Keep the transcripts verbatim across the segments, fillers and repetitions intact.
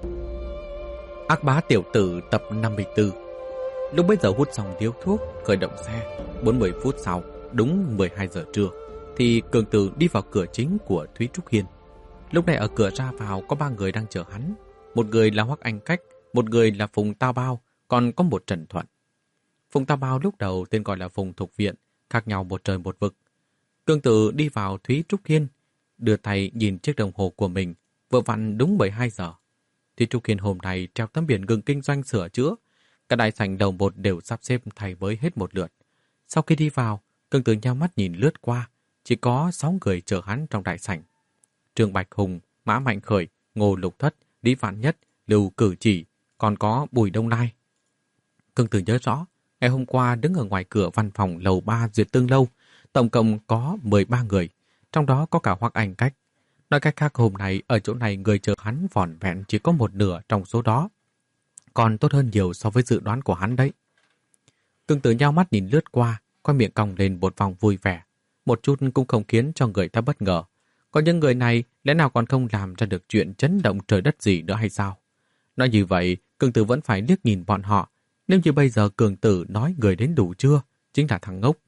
Ác bá tiểu tử tập năm mươi tư. Lúc bấy giờ hút xong điếu thuốc, khởi động xe. bốn mươi phút sau, đúng mười hai giờ trưa, thì Cường Tử đi vào cửa chính của Thúy Trúc Hiên. Lúc này ở cửa ra vào có ba người đang chờ hắn. Một người là Hoắc Anh Cách, một người là Phùng Tao Bao, còn có một Trần Thuận. Phùng Tao Bao lúc đầu tên gọi là Phùng Thục Viện, khác nhau một trời một vực. Cường Tử đi vào Thúy Trúc Hiên, đưa tay nhìn chiếc đồng hồ của mình, vừa vặn đúng mười hai giờ. Thúy Trúc Hiên hôm nay treo tấm biển ngừng kinh doanh sửa chữa, cả đại sảnh đầu một đều sắp xếp thay mới hết một lượt. Sau khi đi vào, Cường Tử nhắm mắt nhìn lướt qua, chỉ có sáu người chờ hắn trong đại sảnh. Trương Bạch Hùng, Mã Mạnh Khởi, Ngô Lục Thất, Lý Vạn Nhất, Lưu Cử Chỉ, còn có Bùi Đông Lai. Cường Tử nhớ rõ, ngày hôm qua đứng ở ngoài cửa văn phòng lầu ba Duyệt Tương Lâu, tổng cộng có mười ba người, trong đó có cả Hoắc Anh Cách. Nói cách khác, hôm nay ở chỗ này người chờ hắn vỏn vẹn chỉ có một nửa trong số đó. Còn tốt hơn nhiều so với dự đoán của hắn đấy. Cường Tử nhao mắt nhìn lướt qua, khoe miệng cong lên một vòng vui vẻ. Một chút cũng không khiến cho người ta bất ngờ. Có những người này lẽ nào còn không làm ra được chuyện chấn động trời đất gì nữa hay sao? Nói như vậy, Cường Tử vẫn phải liếc nhìn bọn họ. Nếu như bây giờ Cường Tử nói người đến đủ chưa, chính là thằng ngốc.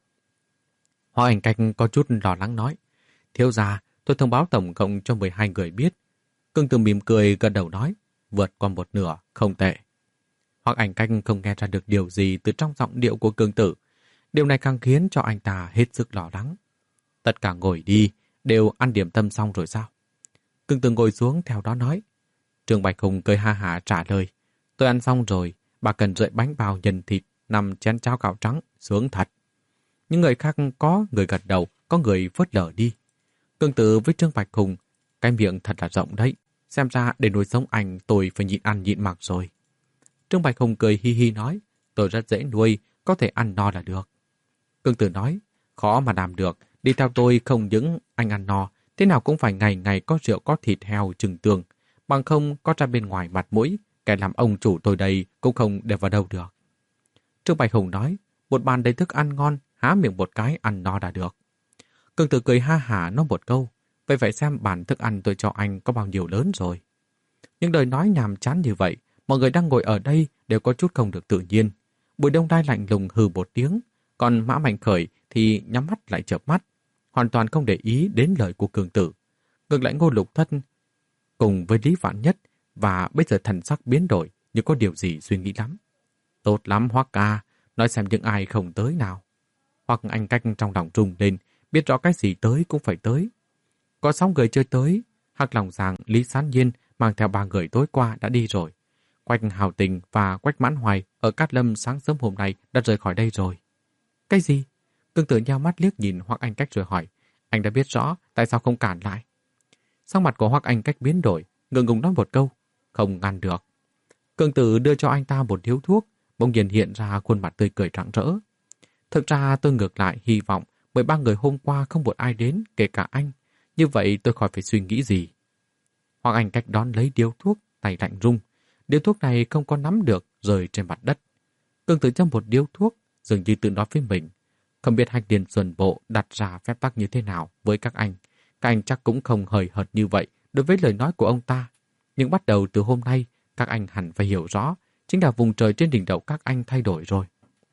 Hoa Ảnh Cách có chút lo lắng nói, thiếu gia, tôi thông báo tổng cộng cho mười hai người biết. Cường Tử mỉm cười gật đầu nói, vượt qua một nửa, không tệ. Hoắc Ảnh Cách không nghe ra được điều gì từ trong giọng điệu của Cường Tử. Điều này càng khiến cho anh ta hết sức lo lắng. Tất cả ngồi đi, đều ăn điểm tâm xong rồi sao? Cường Tử ngồi xuống theo đó nói. Trương Bạch Hùng cười ha hả trả lời, tôi ăn xong rồi, bà cần rưỡi bánh bao nhân thịt, nằm chén cháo gạo trắng, sướng thật. Những người khác có người gật đầu, có người phớt lờ đi. Cường Tử với Trương Bạch Hùng, cái miệng thật là rộng đấy, xem ra để nuôi sống anh tôi phải nhịn ăn nhịn mặc rồi. Trương Bạch Hùng cười hi hi nói, tôi rất dễ nuôi, có thể ăn no là được. Cường Tử nói, khó mà làm được, đi theo tôi không những anh ăn no, thế nào cũng phải ngày ngày có rượu có thịt heo trừng tường, bằng không có ra bên ngoài mặt mũi, kẻ làm ông chủ tôi đây cũng không đều vào đâu được. Trương Bạch Hùng nói, một bàn đầy thức ăn ngon, há miệng một cái ăn no đã được. Cường Tử cười ha hả nói một câu, vậy phải xem bàn thức ăn tôi cho anh có bao nhiêu lớn rồi. Những lời nói nhàm chán như vậy, mọi người đang ngồi ở đây đều có chút không được tự nhiên. Bùi Đông Lai lạnh lùng hừ một tiếng, còn Mã Mạnh Khởi thì nhắm mắt lại chợp mắt, hoàn toàn không để ý đến lời của Cường Tử. Ngược lại Ngô Lục Thất cùng với Lý Vạn Nhất và bây giờ thần sắc biến đổi như có điều gì suy nghĩ lắm. Tốt lắm Hoắc ca, nói xem những ai không tới nào. Hoặc Anh Cách trong lòng rung lên, biết rõ cái gì tới cũng phải tới. Có sáu người chưa tới, Hắc Long Giang, Lý Sán Nhiên mang theo ba người tối qua đã đi rồi. Quách Hào Tình và Quách Mãn Hoài ở Cát Lâm sáng sớm hôm nay đã rời khỏi đây rồi. Cái gì? Cường Tử nhao mắt liếc nhìn Hoắc Anh Cách rồi hỏi, anh đã biết rõ, tại sao không cản lại? Sắc mặt của Hoắc Anh Cách biến đổi, ngượng ngùng nói một câu, không ngăn được. Cường Tử đưa cho anh ta một điếu thuốc, bỗng nhiên hiện ra khuôn mặt tươi cười rạng rỡ. Thực ra tôi ngược lại hy vọng bởi ba người hôm qua không một ai đến, kể cả anh. Như vậy tôi khỏi phải suy nghĩ gì. Hoắc Anh Cách đón lấy điếu thuốc, tay lạnh rung. Điếu thuốc này không có nắm được, rơi trên mặt đất. Cường Tử châm một điếu thuốc, dường như tự nói với mình. Không biết Hạch Điền Xuân Bộ đặt ra phép tắc như thế nào với các anh. Các anh chắc cũng không hời hợt như vậy đối với lời nói của ông ta. Nhưng bắt đầu từ hôm nay, các anh hẳn phải hiểu rõ, chính là vùng trời trên đỉnh đầu các anh thay đổi rồi.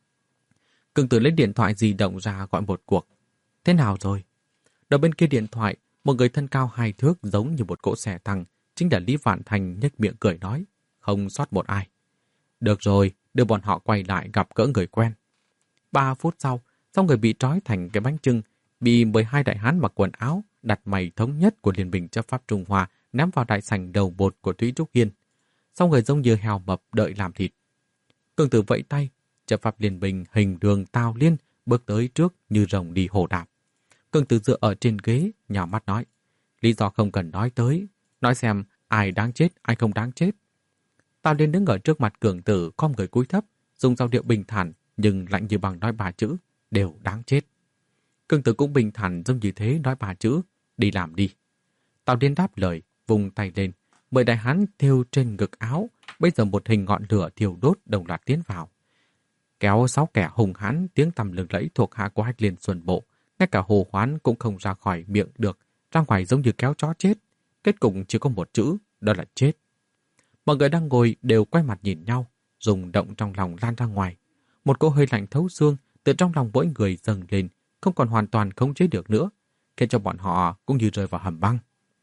Cường Tử lấy điện thoại di động ra gọi một cuộc. Thế nào rồi? Đầu bên kia điện thoại, một người thân cao hai thước giống như một cỗ xe tăng, chính là Lý Vạn Thành nhếch miệng cười nói, không sót một ai. Được rồi, đưa bọn họ quay lại gặp gỡ người quen. Ba phút sau, xong người bị trói thành cái bánh chưng, bị mười hai đại hán mặc quần áo, đặt mày thống nhất của Liên minh chấp pháp Trung Hoa ném vào đại sảnh đầu bột của Thúy Trúc Hiên. Xong người giống như heo mập đợi làm thịt. Cường Tử vẫy tay, chấp pháp Liên minh hình đường Tào Liên bước tới trước như rồng đi hổ đạp. Cường Tử dựa ở trên ghế, nhào mắt nói, lý do không cần nói tới, nói xem ai đáng chết, ai không đáng chết. Tào Liên đứng ở trước mặt Cường Tử, khom người cúi thấp, dùng giọng điệu bình thản nhưng lạnh như băng nói ba chữ, đều đáng chết. Cường Tử cũng bình thản giống như thế nói ba chữ, đi làm đi. Tào Liên đáp lời, vùng tay lên, mười đại hán thêu trên ngực áo, bây giờ một hình ngọn lửa thiêu đốt đồng loạt tiến vào. Kéo sáu kẻ hùng hãn tiếng tầm lừng lẫy thuộc hạ của Hách Liên Xuân Bộ, ngay cả hồ hoán cũng không ra khỏi miệng được, ra ngoài giống như kéo chó chết. Kết cục chỉ có một chữ, đó là chết. Mọi người đang ngồi đều quay mặt nhìn nhau, rung động trong lòng lan ra ngoài. Một cỗ hơi lạnh thấu xương từ trong lòng mỗi người dâng lên, không còn hoàn toàn khống chế được nữa, khiến cho bọn họ cũng như rơi vào hầm băng.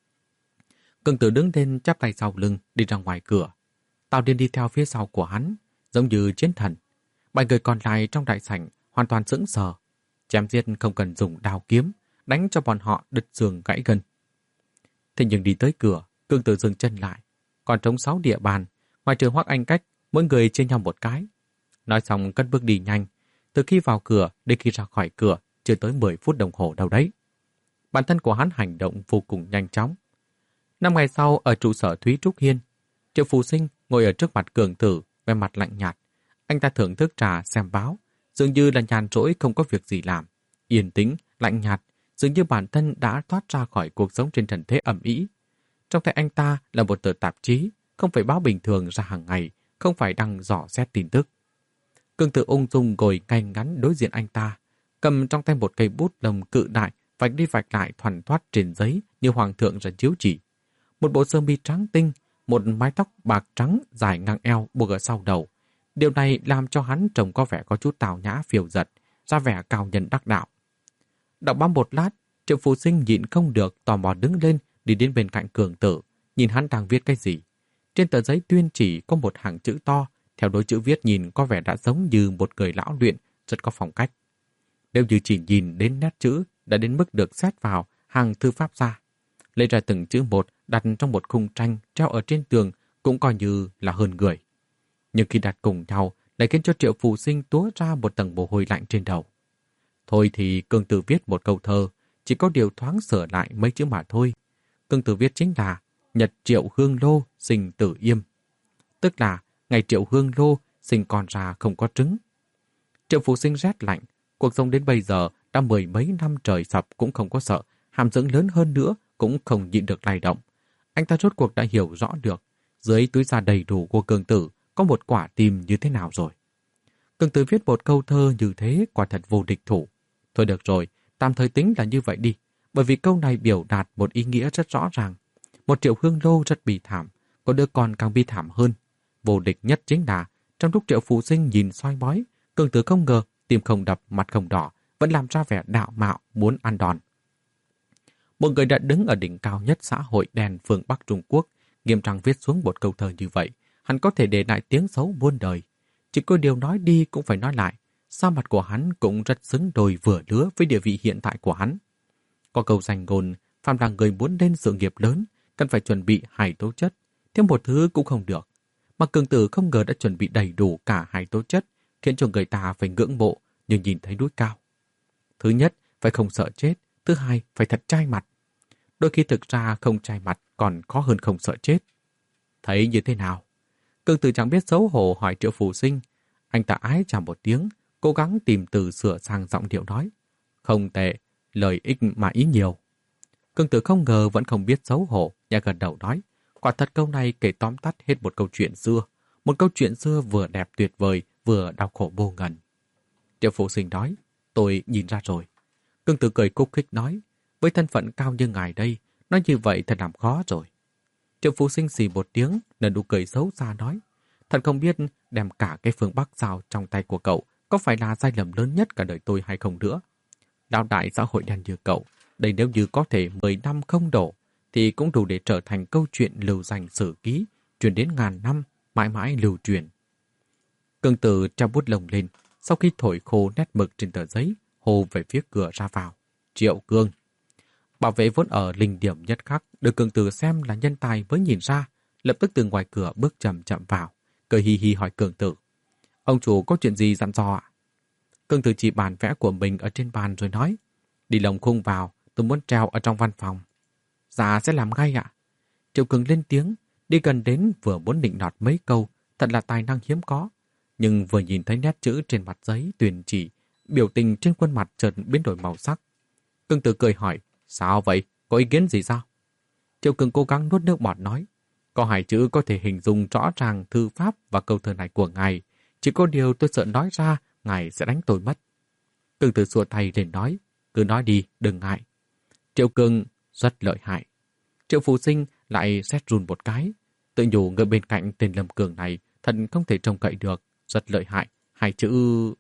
Cường Tử đứng lên chắp tay sau lưng đi ra ngoài cửa. Tào Điền đi theo phía sau của hắn, giống như chiến thần. Bảy người còn lại trong đại sảnh hoàn toàn sững sờ. Chém giết không cần dùng đao kiếm, đánh cho bọn họ đứt xương gãy gân. Thế nhưng đi tới cửa, Cường Tử dừng chân lại. Còn trống sáu địa bàn, ngoài trừ Hoắc Anh Cách, mỗi người chia nhau một cái. Nói xong cất bước đi nhanh, từ khi vào cửa đến khi ra khỏi cửa chưa tới mười phút đồng hồ đâu đấy. Bản thân của hắn hành động vô cùng nhanh chóng. Năm ngày sau ở trụ sở Thúy Trúc Hiên, Triệu Phù Sinh ngồi ở trước mặt Cường Tử, vẻ mặt lạnh nhạt. Anh ta thưởng thức trà xem báo, dường như là nhàn rỗi không có việc gì làm. Yên tĩnh, lạnh nhạt, dường như bản thân đã thoát ra khỏi cuộc sống trên trần thế ầm ĩ. Trong tay anh ta là một tờ tạp chí, không phải báo bình thường ra hàng ngày, không phải đăng dò xét tin tức. Cường Tử ung dung ngồi ngay ngắn đối diện anh ta, cầm trong tay một cây bút lông cự đại, vạch đi vạch lại thoăn thoắt trên giấy như hoàng thượng ra chiếu chỉ. Một bộ sơ mi trắng tinh, một mái tóc bạc trắng dài ngang eo buộc ở sau đầu. Điều này làm cho hắn trông có vẻ có chút tào nhã phiêu dật, ra vẻ cao nhân đắc đạo. Đọc báo một lát, Triệu Phù Sinh nhịn không được tò mò đứng lên đi đến bên cạnh Cường Tử, nhìn hắn đang viết cái gì. Trên tờ giấy tuyên chỉ có một hàng chữ to, theo đối chữ viết nhìn có vẻ đã giống như một người lão luyện, rất có phong cách. Nếu như chỉ nhìn đến nét chữ đã đến mức được xét vào hàng thư pháp gia. Lấy ra từng chữ một đặt trong một khung tranh treo ở trên tường cũng coi như là hơn người. Nhưng khi đặt cùng nhau lại khiến cho Triệu Phù Sinh túa ra một tầng mồ hôi lạnh trên đầu. Thôi thì Cường Tử viết một câu thơ, chỉ có điều thoáng sửa lại mấy chữ mà thôi. Cường Tử viết chính là Nhật Triệu Hương Lô sinh tử yêm. Tức là ngày Triệu Hương Lô sinh con ra không có trứng. Triệu Phù Sinh rét lạnh, cuộc sống đến bây giờ đã mười mấy năm trời sập cũng không có sợ, hàm dưỡng lớn hơn nữa cũng không nhịn được lay động. Anh ta rốt cuộc đã hiểu rõ được, dưới túi da đầy đủ của Cường Tử có một quả tim như thế nào rồi. Cường Tử viết một câu thơ như thế quả thật vô địch thủ. Thôi được rồi, tạm thời tính là như vậy đi, bởi vì câu này biểu đạt một ý nghĩa rất rõ ràng. Một Triệu Hương Lô rất bi thảm, có đứa con càng bi thảm hơn. Vô địch nhất chính là, trong lúc Triệu Phù Sinh nhìn soi bói, Cường Tử không ngờ, tim không đập, mặt không đỏ, vẫn làm ra vẻ đạo mạo, muốn ăn đòn. Một người đã đứng ở đỉnh cao nhất xã hội đen phương Bắc Trung Quốc, nghiêm trang viết xuống một câu thơ như vậy, hắn có thể để lại tiếng xấu muôn đời. Chỉ có điều nói đi cũng phải nói lại, sao mặt của hắn cũng rất xứng đôi vừa lứa với địa vị hiện tại của hắn. Có câu danh ngôn, phàm là người muốn lên sự nghiệp lớn, cần phải chuẩn bị hai tố chất, thêm một thứ cũng không được. Mà Cường Tử không ngờ đã chuẩn bị đầy đủ cả hai tố chất, khiến cho người ta phải ngưỡng mộ nhưng nhìn thấy núi cao. Thứ nhất, phải không sợ chết, thứ hai, phải thật trai mặt. Đôi khi thực ra không trai mặt còn khó hơn không sợ chết. Thấy như thế nào? Cường Tử chẳng biết xấu hổ hỏi Triệu Phù Sinh. Anh ta ái chào một tiếng, cố gắng tìm từ sửa sang giọng điệu nói. Không tệ, lời ích mà ý nhiều. Cường Tử không ngờ vẫn không biết xấu hổ, nhà gần đầu nói. Quả thật câu này kể tóm tắt hết một câu chuyện xưa. Một câu chuyện xưa vừa đẹp tuyệt vời, vừa đau khổ vô ngần. Triệu Phù Sinh nói, tôi nhìn ra rồi. Cường Tử cười cúc khích nói, với thân phận cao như ngài đây, nói như vậy thật làm khó rồi. Triệu Phù Sinh xì một tiếng, nở nụ cười xấu xa nói, thật không biết đem cả cái phương Bắc giao trong tay của cậu có phải là sai lầm lớn nhất cả đời tôi hay không nữa. Lão đại xã hội đen như cậu, đây nếu như có thể mười năm không đổ, thì cũng đủ để trở thành câu chuyện lưu danh sử ký, truyền đến ngàn năm, mãi mãi lưu truyền. Cường Tử treo bút lông lên, sau khi thổi khô nét mực trên tờ giấy, hô về phía cửa ra vào. Triệu Cương. Bảo vệ vốn ở linh điểm nhất khắc, được Cường Tử xem là nhân tài mới nhìn ra, lập tức từ ngoài cửa bước chậm chậm vào, cười hi hi hỏi Cường Tử. Ông chủ có chuyện gì dặn dò ạ? Cường Tử chỉ bản vẽ của mình ở trên bàn rồi nói, đi lồng khung vào, tôi muốn treo ở trong văn phòng. Dạ sẽ làm ngay ạ. Triệu Cương lên tiếng, đi gần đến vừa muốn định nọt mấy câu, thật là tài năng hiếm có. Nhưng vừa nhìn thấy nét chữ trên mặt giấy tuyên chỉ, biểu tình trên khuôn mặt chợt biến đổi màu sắc. Cường Tử cười hỏi, sao vậy? Có ý kiến gì sao? Triệu Cương cố gắng nuốt nước bọt nói, có hai chữ có thể hình dung rõ ràng thư pháp và câu thơ này của ngài. Chỉ có điều tôi sợ nói ra, ngài sẽ đánh tôi mất. Cường Tử xua tay lên nói, cứ nói đi, đừng ngại. Triệu Cương rất lợi hại. Triệu Phù Sinh lại xét run một cái. Tự nhủ người bên cạnh tên Lâm Cường này thật không thể trông cậy được, rất lợi hại, hai chữ...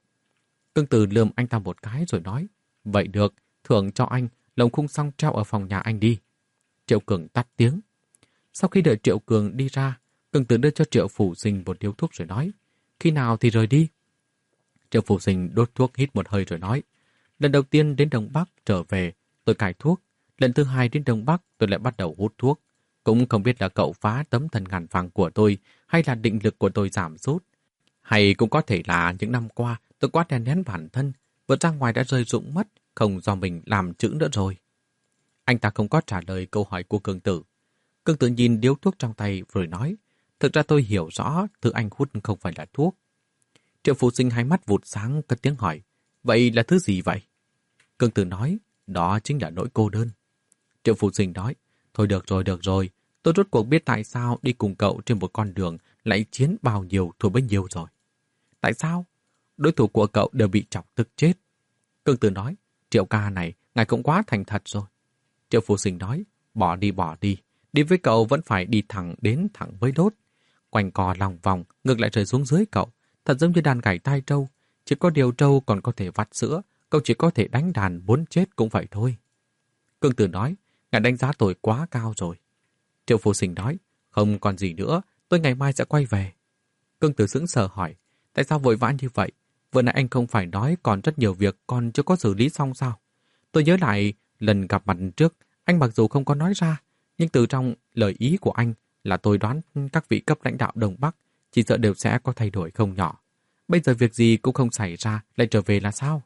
Cương Tử lườm anh ta một cái rồi nói, vậy được, thưởng cho anh, lồng khung xong treo ở phòng nhà anh đi. Triệu Cường tắt tiếng. Sau khi đợi Triệu Cường đi ra, Cương Tử đưa cho Triệu Phủ Sinh một điếu thuốc rồi nói, khi nào thì rời đi? Triệu Phủ Sinh đốt thuốc hít một hơi rồi nói, lần đầu tiên đến Đông Bắc trở về, tôi cài thuốc, lần thứ hai đến Đông Bắc tôi lại bắt đầu hút thuốc. Cũng không biết là cậu phá tấm thần ngàn vàng của tôi hay là định lực của tôi giảm sút. Hay cũng có thể là những năm qua tôi quá đè nén bản thân, vượt ra ngoài đã rơi rụng mất, không do mình làm chữ nữa rồi. Anh ta không có trả lời câu hỏi của Cương Tử. Cương Tử nhìn điếu thuốc trong tay rồi nói, thực ra tôi hiểu rõ thứ anh hút không phải là thuốc. Triệu Phủ Sinh hai mắt vụt sáng cất tiếng hỏi, vậy là thứ gì vậy? Cương Tử nói, đó chính là nỗi cô đơn. Triệu Phủ Sinh nói, thôi được rồi, được rồi, tôi rốt cuộc biết tại sao đi cùng cậu trên một con đường lại chiến bao nhiêu thua bấy nhiêu rồi. Tại sao? Đối thủ của cậu đều bị chọc tức chết. Cương Tử nói, Triệu ca này, ngài cũng quá thành thật rồi. Triệu Phủ Sinh nói, bỏ đi bỏ đi, đi với cậu vẫn phải đi thẳng đến thẳng với đốt. Quanh co lòng vòng, ngược lại rơi xuống dưới cậu, thật giống như đàn gảy tai trâu. Chỉ có điều trâu còn có thể vắt sữa, cậu chỉ có thể đánh đàn muốn chết cũng vậy thôi. Cương Tử nói, ngài đánh giá tôi quá cao rồi. Triệu Phủ Sinh nói, không còn gì nữa, tôi ngày mai sẽ quay về. Cương Tử sững sờ hỏi, tại sao vội vã như vậy? Vừa nãy anh không phải nói còn rất nhiều việc còn chưa có xử lý xong sao? Tôi nhớ lại lần gặp mặt trước, anh mặc dù không có nói ra, nhưng từ trong lời ý của anh là tôi đoán các vị cấp lãnh đạo Đông Bắc chỉ sợ đều sẽ có thay đổi không nhỏ. Bây giờ việc gì cũng không xảy ra, lại trở về là sao?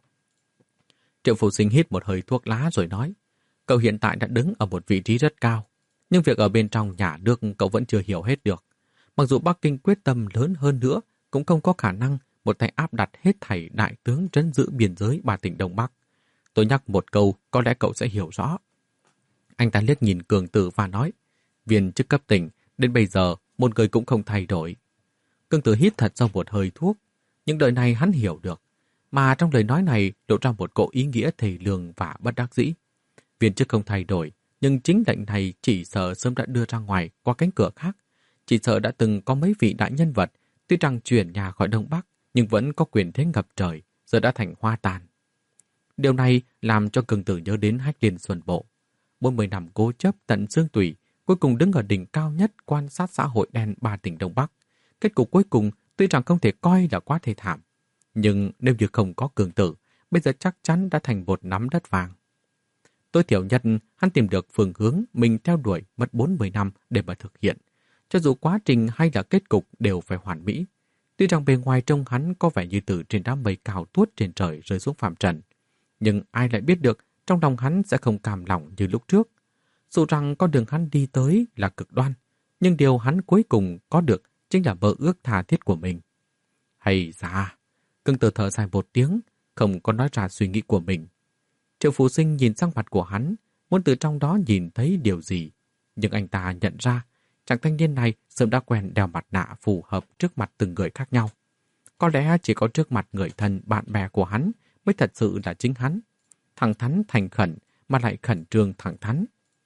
Triệu Phủ Sinh hít một hơi thuốc lá rồi nói, cậu hiện tại đã đứng ở một vị trí rất cao, nhưng việc ở bên trong nhà nước cậu vẫn chưa hiểu hết được. Mặc dù Bắc Kinh quyết tâm lớn hơn nữa, cũng không có khả năng một tay áp đặt hết thảy đại tướng trấn giữ biên giới ba tỉnh Đông Bắc. Tôi nhắc một câu, có lẽ cậu sẽ hiểu rõ. Anh ta liếc nhìn Cường Tử và nói, viên chức cấp tỉnh, đến bây giờ một người cũng không thay đổi. Cường Tử hít thật sâu một hơi thuốc, những đời này hắn hiểu được, mà trong lời nói này lộ ra một cỗ ý nghĩa thề lường và bất đắc dĩ. Viên chức không thay đổi, nhưng chính lệnh này chỉ sợ sớm đã đưa ra ngoài qua cánh cửa khác. Chỉ sợ đã từng có mấy vị đại nhân vật, tuy rằng chuyển nhà khỏi Đông Bắc, nhưng vẫn có quyền thế ngập trời, giờ đã thành hoa tàn. Điều này làm cho Cường Tử nhớ đến Hách Liên Xuân Bộ. bốn mươi năm cố chấp tận xương tủy, cuối cùng đứng ở đỉnh cao nhất quan sát xã hội đen ba tỉnh Đông Bắc. Kết cục cuối cùng tuy rằng không thể coi là quá thê thảm, nhưng nếu như không có Cường Tử, bây giờ chắc chắn đã thành một nắm đất vàng. Tối thiểu nhất, hắn tìm được phương hướng mình theo đuổi mất bốn mươi năm để mà thực hiện. Cho dù quá trình hay là kết cục đều phải hoàn mỹ. Tuy rằng bề ngoài trông hắn có vẻ như từ trên đám mây cao tuốt trên trời rơi xuống phàm trần, nhưng ai lại biết được trong lòng hắn sẽ không cam lòng như lúc trước. Dù rằng con đường hắn đi tới là cực đoan, nhưng điều hắn cuối cùng có được chính là mơ ước tha thiết của mình. Hay da, Cương Tử thở dài một tiếng, không có nói ra suy nghĩ của mình. Triệu Phủ Sinh nhìn sang mặt của hắn, muốn từ trong đó nhìn thấy điều gì. Nhưng anh ta nhận ra, chàng thanh niên này sớm đã quen đeo mặt nạ phù hợp trước mặt từng người khác nhau. Có lẽ chỉ có trước mặt người thân bạn bè của hắn mới thật sự là chính hắn. Thẳng thắn thành khẩn mà lại khẩn trương thẳng thắn.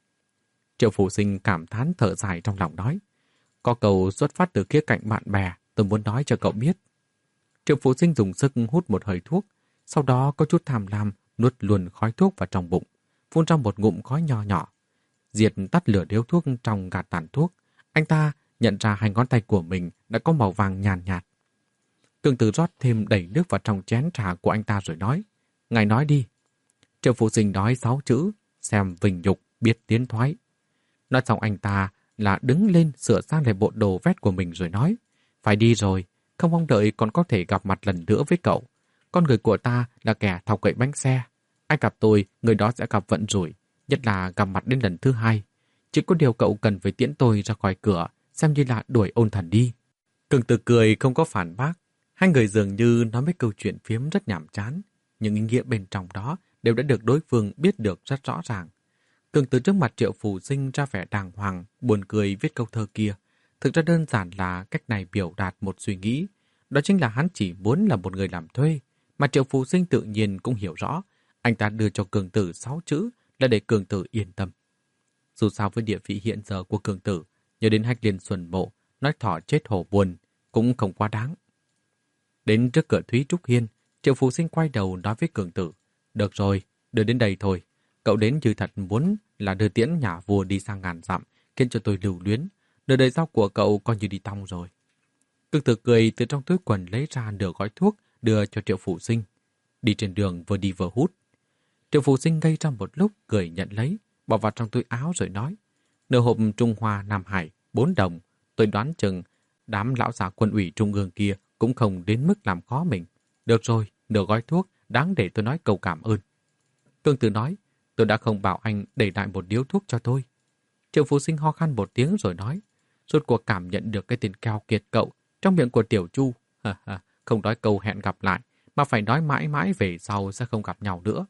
Triệu Phủ Sinh cảm thán thở dài trong lòng nói, có câu xuất phát từ khía cạnh bạn bè tôi muốn nói cho cậu biết. Triệu Phủ Sinh dùng sức hút một hơi thuốc, sau đó có chút tham lam nuốt luôn khói thuốc vào trong bụng, phun ra một ngụm khói nho nhỏ. Diệt tắt lửa điếu thuốc trong gạt tàn thuốc, anh ta nhận ra hai ngón tay của mình đã có màu vàng nhàn nhạt, nhạt. Cường Tử rót thêm đầy nước vào trong chén trà của anh ta rồi nói, ngài nói đi. Triệu Phủ Sinh nói sáu chữ, xem vinh nhục, biết tiến thoái. Nói xong anh ta là đứng lên sửa sang lại bộ đồ vét của mình rồi nói, phải đi rồi, không mong đợi còn có thể gặp mặt lần nữa với cậu. Con người của ta là kẻ thọc gậy bánh xe. Ai gặp tôi, người đó sẽ gặp vận rủi, nhất là gặp mặt đến lần thứ hai. Chỉ có điều cậu cần phải tiễn tôi ra khỏi cửa, xem như là đuổi ôn thần đi. Cường Tử cười không có phản bác. Hai người dường như nói mấy câu chuyện phiếm rất nhàm chán, nhưng ý nghĩa bên trong đó đều đã được đối phương biết được rất rõ ràng. Cường Tử trước mặt Triệu Phủ Sinh ra vẻ đàng hoàng, buồn cười viết câu thơ kia. Thực ra đơn giản là cách này biểu đạt một suy nghĩ. Đó chính là hắn chỉ muốn là một người làm thuê, mà Triệu Phủ Sinh tự nhiên cũng hiểu rõ. Anh ta đưa cho Cường Tử sáu chữ là để Cường Tử yên tâm. Dù sao với địa vị hiện giờ của Cường Tử, nhớ đến Hách Liên Xuân Mộ, nói thỏ chết hổ buồn, cũng không quá đáng. Đến trước cửa Thúy Trúc Hiên, Triệu Phù Sinh quay đầu nói với Cường Tử, được rồi, đưa đến đây thôi. Cậu đến như thật muốn là đưa tiễn nhà vua đi sang ngàn dặm, khiến cho tôi lưu luyến. Đời đời sau của cậu coi như đi tong rồi. Cường Tử cười từ trong túi quần lấy ra nửa gói thuốc, đưa cho Triệu Phù Sinh. Đi trên đường vừa đi vừa hút. Triệu Phù Sinh ngây ra một lúc, cười nhận lấy, bỏ vào trong túi áo rồi nói, nửa hộp Trung Hoa Nam Hải, bốn đồng. Tôi đoán chừng đám lão già quân ủy trung ương kia cũng không đến mức làm khó mình. Được rồi, nửa gói thuốc, đáng để tôi nói câu cảm ơn. Cường Tử nói, tôi đã không bảo anh để lại một điếu thuốc cho tôi. Triệu Phù Sinh ho khan một tiếng rồi nói, rốt cuộc cảm nhận được cái tên keo kiệt cậu trong miệng của Tiểu Chu. Không nói câu hẹn gặp lại, mà phải nói mãi mãi về sau sẽ không gặp nhau nữa.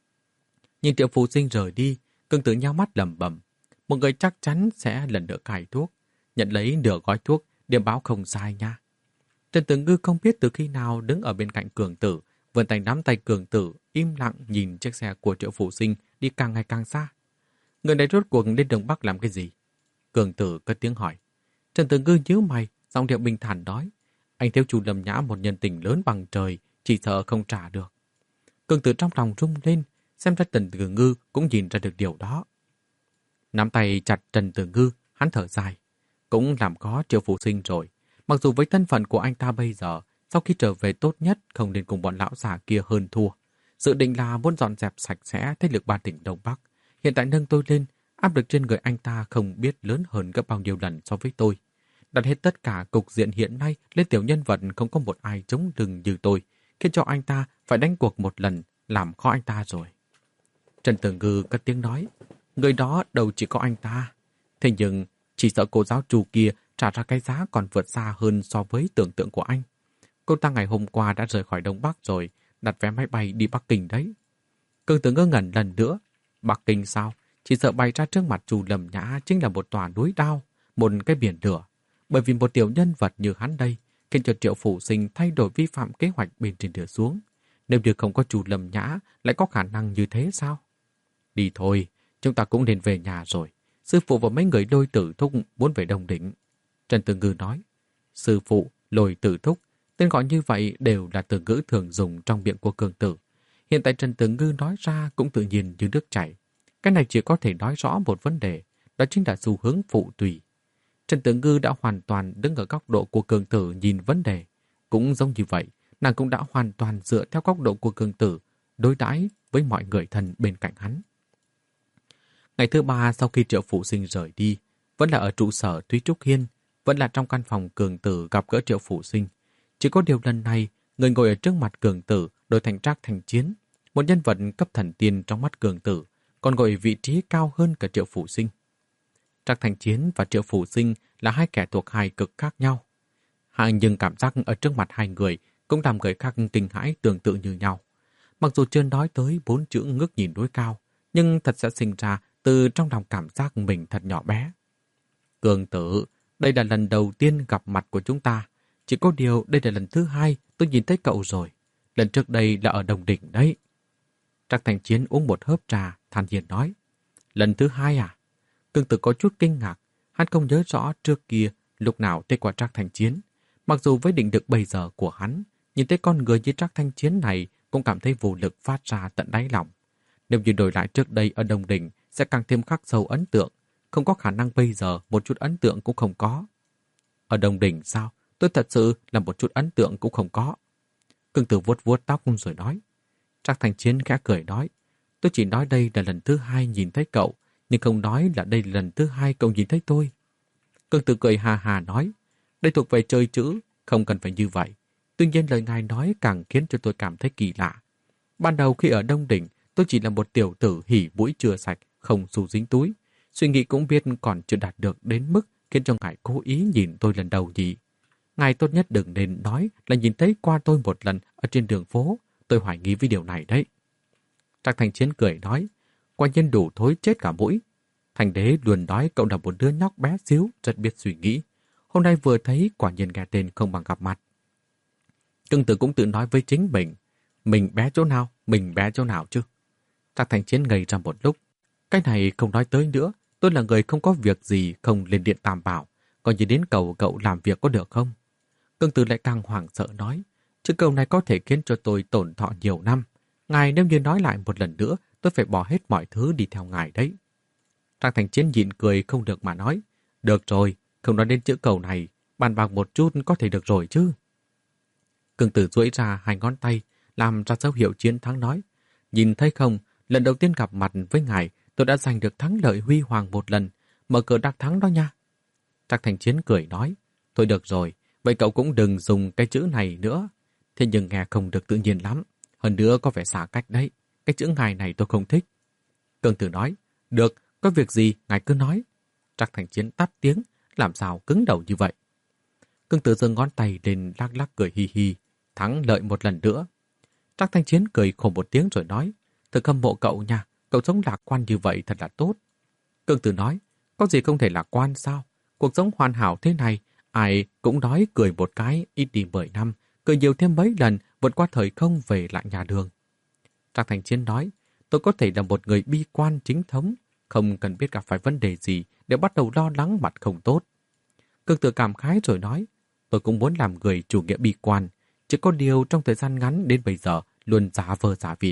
Nhìn Triệu Phù Sinh rời đi, Cường Tử nhao mắt lẩm bẩm, một người chắc chắn sẽ lần nữa cài thuốc. Nhận lấy nửa gói thuốc, điểm báo không sai nha. Trần Tử Ngư không biết từ khi nào đứng ở bên cạnh Cường Tử, vươn tay nắm tay Cường Tử, im lặng nhìn chiếc xe của Triệu Phù Sinh đi càng ngày càng xa. Người này rốt cuộc lên đường Bắc làm cái gì? Cường Tử cất tiếng hỏi. Trần Tử Ngư nhíu mày, giọng điệu bình thản nói, anh thiếu chủ Lâm Nhã một nhân tình lớn bằng trời, chỉ sợ không trả được. Cường Tử trong lòng rung lên, xem ra Trần Tử Ngư cũng nhìn ra được điều đó. Nắm tay chặt Trần Tử Ngư, hắn thở dài. Cũng làm khó Triệu Phù Sinh rồi. Mặc dù với thân phận của anh ta bây giờ, sau khi trở về tốt nhất không nên cùng bọn lão già kia hơn thua. Dự định là muốn dọn dẹp sạch sẽ thế lực ba tỉnh Đông Bắc. Hiện tại nâng tôi lên, áp lực trên người anh ta không biết lớn hơn gấp bao nhiêu lần so với tôi. Đặt hết tất cả cục diện hiện nay lên tiểu nhân vật không có một ai chống lưng như tôi, khiến cho anh ta phải đánh cuộc một lần, làm khó anh ta rồi. Trần Tử Ngư cất tiếng nói, người đó đâu chỉ có anh ta. Thế nhưng, chỉ sợ cô giáo trù kia trả ra cái giá còn vượt xa hơn so với tưởng tượng của anh. Cô ta ngày hôm qua đã rời khỏi Đông Bắc rồi, đặt vé máy bay đi Bắc Kinh đấy. Cường Tử ngơ ngẩn lần nữa. Bắc Kinh sao? Chỉ sợ bày ra trước mặt Trù Lâm Nhã chính là một tòa núi đao, một cái biển lửa. Bởi vì một tiểu nhân vật như hắn đây, khiến cho Triệu Phù Sinh thay đổi vi phạm kế hoạch bên trên đưa xuống. Nếu như không có Trù Lâm Nhã, lại có khả năng như thế sao? Đi thôi, chúng ta cũng nên về nhà rồi. Sư phụ và mấy người Lôi Tử Thúc muốn về Đông Đỉnh. Trần Tử Ngư nói, sư phụ, Lôi Tử Thúc, tên gọi như vậy đều là từ ngữ thường dùng trong miệng của Cường Tử. Hiện tại Trần Tử Ngư nói ra cũng tự nhiên như nước chảy. Cái này chỉ có thể nói rõ một vấn đề, đó chính là xu hướng phụ tùy. Trần Tử Ngư đã hoàn toàn đứng ở góc độ của Cường Tử nhìn vấn đề. Cũng giống như vậy, nàng cũng đã hoàn toàn dựa theo góc độ của Cường Tử, đối đãi với mọi người thân bên cạnh hắn. Ngày thứ ba sau khi Triệu Phù Sinh rời đi, vẫn là ở trụ sở Thúy Trúc Hiên, vẫn là trong căn phòng Cường Tử gặp gỡ Triệu Phù Sinh. Chỉ có điều lần này, người ngồi ở trước mặt Cường Tử đổi thành Trác Thành Chiến, một nhân vật cấp thần tiên trong mắt Cường Tử, còn ngồi vị trí cao hơn cả Triệu Phù Sinh. Trác Thành Chiến và Triệu Phù Sinh là hai kẻ thuộc hai cực khác nhau. Hai nhưng cảm giác ở trước mặt hai người cũng làm người khác kinh hãi tương tự như nhau. Mặc dù chưa nói tới bốn chữ ngước nhìn núi cao, nhưng thật sẽ sinh ra từ trong lòng cảm giác mình thật nhỏ bé. Cường Tử, đây là lần đầu tiên gặp mặt của chúng ta. Chỉ có điều đây là lần thứ hai tôi nhìn thấy cậu rồi. Lần trước đây là ở Đồng Đỉnh đấy. Trác Thành Chiến uống một hớp trà, than nhiên nói. Lần thứ hai à? Cường Tử có chút kinh ngạc. Hắn không nhớ rõ trước kia lúc nào thấy qua Trác Thành Chiến. Mặc dù với định lực bây giờ của hắn, nhìn thấy con người như Trác Thành Chiến này cũng cảm thấy vô lực phát ra tận đáy lòng. Nếu như đổi lại trước đây ở Đồng Đỉnh sẽ càng thêm khắc sâu ấn tượng. Không có khả năng bây giờ một chút ấn tượng cũng không có. Ở Đồng Đỉnh sao? Tôi thật sự là một chút ấn tượng cũng không có. Cường Tử vuốt vuốt tóc rồi nói. Trác Thành Chiến khẽ cười nói. Tôi chỉ nói đây là lần thứ hai nhìn thấy cậu, nhưng không nói là đây là lần thứ hai cậu nhìn thấy tôi. Cường Tử cười hà hà nói. Đây thuộc về chơi chữ, không cần phải như vậy. Tuy nhiên lời ngài nói càng khiến cho tôi cảm thấy kỳ lạ. Ban đầu khi ở Đông Đỉnh, tôi chỉ là một tiểu tử hỉ mũi chưa sạch, không xu dính túi. Suy nghĩ cũng biết còn chưa đạt được đến mức khiến cho ngài cố ý nhìn tôi lần đầu nhỉ. Ngài tốt nhất đừng nên nói là nhìn thấy qua tôi một lần ở trên đường phố. Tôi hoài nghi với điều này đấy. Trác Thành Chiến cười nói, quả nhiên đủ thối chết cả mũi. Thành đế luôn nói cậu là một đứa nhóc bé xíu, rất biết suy nghĩ. Hôm nay vừa thấy quả nhiên nghe tên không bằng gặp mặt. Cường Tử cũng tự nói với chính mình, mình bé chỗ nào, mình bé chỗ nào chứ. Trác Thành Chiến ngây ra một lúc. Cái này không nói tới nữa, Tôi là người không có việc gì không lên điện Tam Bảo, còn như đến cầu cậu làm việc có được không? Cương Tử lại càng hoảng sợ nói, chữ cầu này có thể khiến cho tôi tổn thọ nhiều năm. Ngài nếu như nói lại một lần nữa, tôi phải bỏ hết mọi thứ đi theo ngài đấy. Trang Thành Chiến nhịn cười không được mà nói, được rồi, không nói đến chữ cầu này, bàn bạc một chút có thể được rồi chứ. Cương Tử duỗi ra hai ngón tay, làm ra dấu hiệu chiến thắng nói, nhìn thấy không, lần đầu tiên gặp mặt với ngài, tôi đã giành được thắng lợi huy hoàng một lần, mở cờ đắc thắng đó nha. Trác Thành Chiến cười nói, thôi được rồi, vậy cậu cũng đừng dùng cái chữ này nữa. Thế nhưng nghe không được tự nhiên lắm, hơn nữa có vẻ xa cách đấy, cái chữ ngài này tôi không thích. Cương Tử nói, được, có việc gì ngài cứ nói. Trác Thành Chiến tắt tiếng, làm sao cứng đầu như vậy. Cương Tử giơ ngón tay lên lắc lắc cười hi hi, thắng lợi một lần nữa. Trác Thành Chiến cười khổ một tiếng rồi nói, thật hâm mộ cậu nha, cậu sống lạc quan như vậy thật là tốt. Cương Tử nói, có gì không thể lạc quan sao? Cuộc sống hoàn hảo thế này, ai cũng nói cười một cái, ít đi mười năm, cười nhiều thêm mấy lần, vượt qua thời không về lại nhà đường. Trác Thành Chiến nói, tôi có thể là một người bi quan chính thống, không cần biết gặp phải vấn đề gì để bắt đầu lo lắng mặt không tốt. Cương Tử cảm khái rồi nói, tôi cũng muốn làm người chủ nghĩa bi quan, chỉ có điều trong thời gian ngắn đến bây giờ luôn giả vờ giả vịt.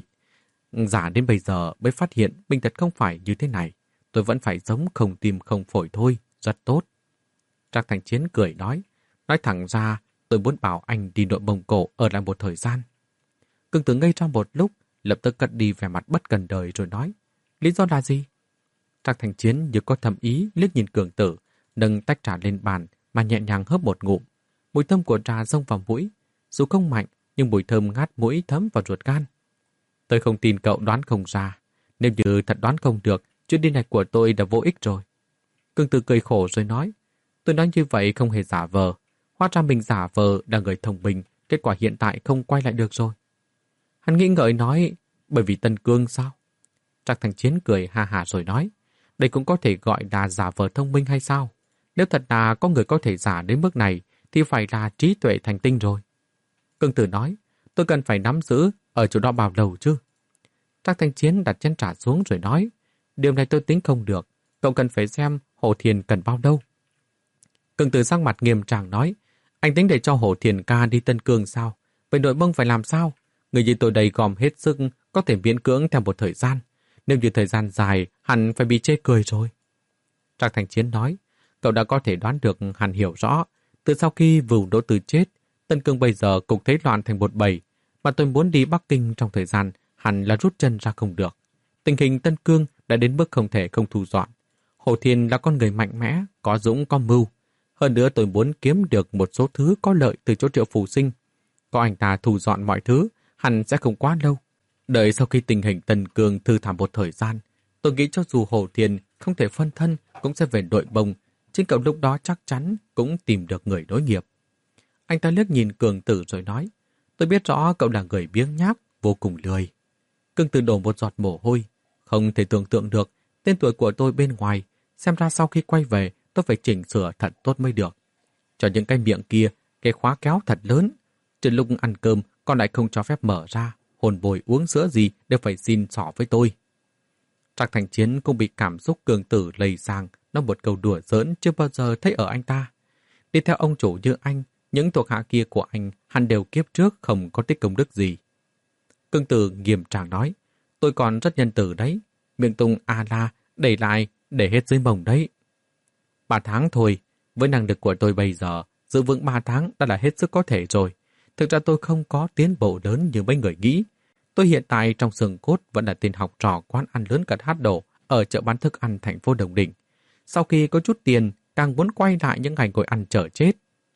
Giả đến bây giờ mới phát hiện mình thật không phải như thế này. Tôi vẫn phải giống không tim không phổi thôi, rất tốt. Trác Thành Chiến cười nói, nói thẳng ra tôi muốn bảo anh đi nội Mông Cổ ở lại một thời gian. Cương Tử ngây ra một lúc, lập tức cất đi vẻ mặt bất cần đời rồi nói, lý do là gì? Trác Thành Chiến như có thầm ý liếc nhìn Cường Tử, nâng tách trà lên bàn mà nhẹ nhàng hớp một ngụm. Mùi thơm của trà xông vào mũi, dù không mạnh nhưng mùi thơm ngát mũi thấm vào ruột gan. Tôi không tin cậu đoán không ra, nếu như thật đoán không được, chuyến đi này của tôi đã vô ích rồi. Cương Tử cười khổ rồi nói, tôi nói như vậy không hề giả vờ, hóa ra mình giả vờ là người thông minh, kết quả hiện tại không quay lại được rồi. Hắn nghĩ ngợi nói, bởi vì Tân Cương sao? Trác Thành Chiến cười ha ha rồi nói, đây cũng có thể gọi là giả vờ thông minh hay sao? Nếu thật là có người có thể giả đến mức này, thì phải là trí tuệ thành tinh rồi. Cương Tử nói, tôi cần phải nắm giữ ở chỗ đó bao lâu chứ? Trác Thành Chiến đặt chén trà xuống rồi nói, điều này tôi tính không được, cậu cần phải xem Hồ Thiền cần bao lâu. Cương Tử sắc mặt nghiêm trang nói, anh tính để cho Hồ Thiền ca đi Tân Cương sao? Vậy nội Mông phải làm sao? Người như tôi đây gom hết sức có thể miễn cưỡng theo một thời gian. Nếu như thời gian dài, hẳn phải bị chê cười rồi. Trác Thành Chiến nói, cậu đã có thể đoán được hẳn hiểu rõ. Từ sau khi Vưu Đỗ Từ chết, Tân Cương bây giờ cục thế loạn thành một bầy. Mà tôi muốn đi Bắc Kinh trong thời gian, hẳn là rút chân ra không được. Tình hình Tân Cương đã đến mức không thể không thu dọn. Hồ Thiền là con người mạnh mẽ, có dũng có mưu. Hơn nữa tôi muốn kiếm được một số thứ có lợi từ chỗ Triệu Phù Sinh. Có anh ta thu dọn mọi thứ, hẳn sẽ không quá lâu. Đợi sau khi tình hình Tân Cương thư thảm một thời gian, tôi nghĩ cho dù Hồ Thiền không thể phân thân cũng sẽ về nội Mông. Chính cậu lúc đó chắc chắn cũng tìm được người đối nghiệp. Anh ta liếc nhìn Cường Tử rồi nói, tôi biết rõ cậu là người biếng nhác, vô cùng lười. Cường Tử đổ một giọt mồ hôi. Không thể tưởng tượng được tên tuổi của tôi bên ngoài, xem ra sau khi quay về tôi phải chỉnh sửa thật tốt mới được. Cho những cái miệng kia, cái khóa kéo thật lớn. Trên lúc ăn cơm, con lại không cho phép mở ra, hồn bồi uống sữa gì đều phải xin xỏ với tôi. Trác Thành Chiến cũng bị cảm xúc Cường Tử lây sang, nói một câu đùa giỡn chưa bao giờ thấy ở anh ta. Đi theo ông chủ như anh, những thuộc hạ kia của anh hẳn đều kiếp trước không có tích công đức gì. Cường Tử nghiêm trang nói, tôi còn rất nhân từ đấy, miệng tung a la, đẩy lại, để hết dưới mồng đấy. Ba tháng thôi, với năng lực của tôi bây giờ, giữ vững ba tháng đã là hết sức có thể rồi. Thực ra tôi không có tiến bộ lớn như mấy người nghĩ. Tôi hiện tại trong xương cốt vẫn là tên học trò quán ăn lớn cật hát đổ ở chợ bán thức ăn thành phố Đồng Định. Sau khi có chút tiền, càng muốn quay lại những ngày ngồi ăn chở chết.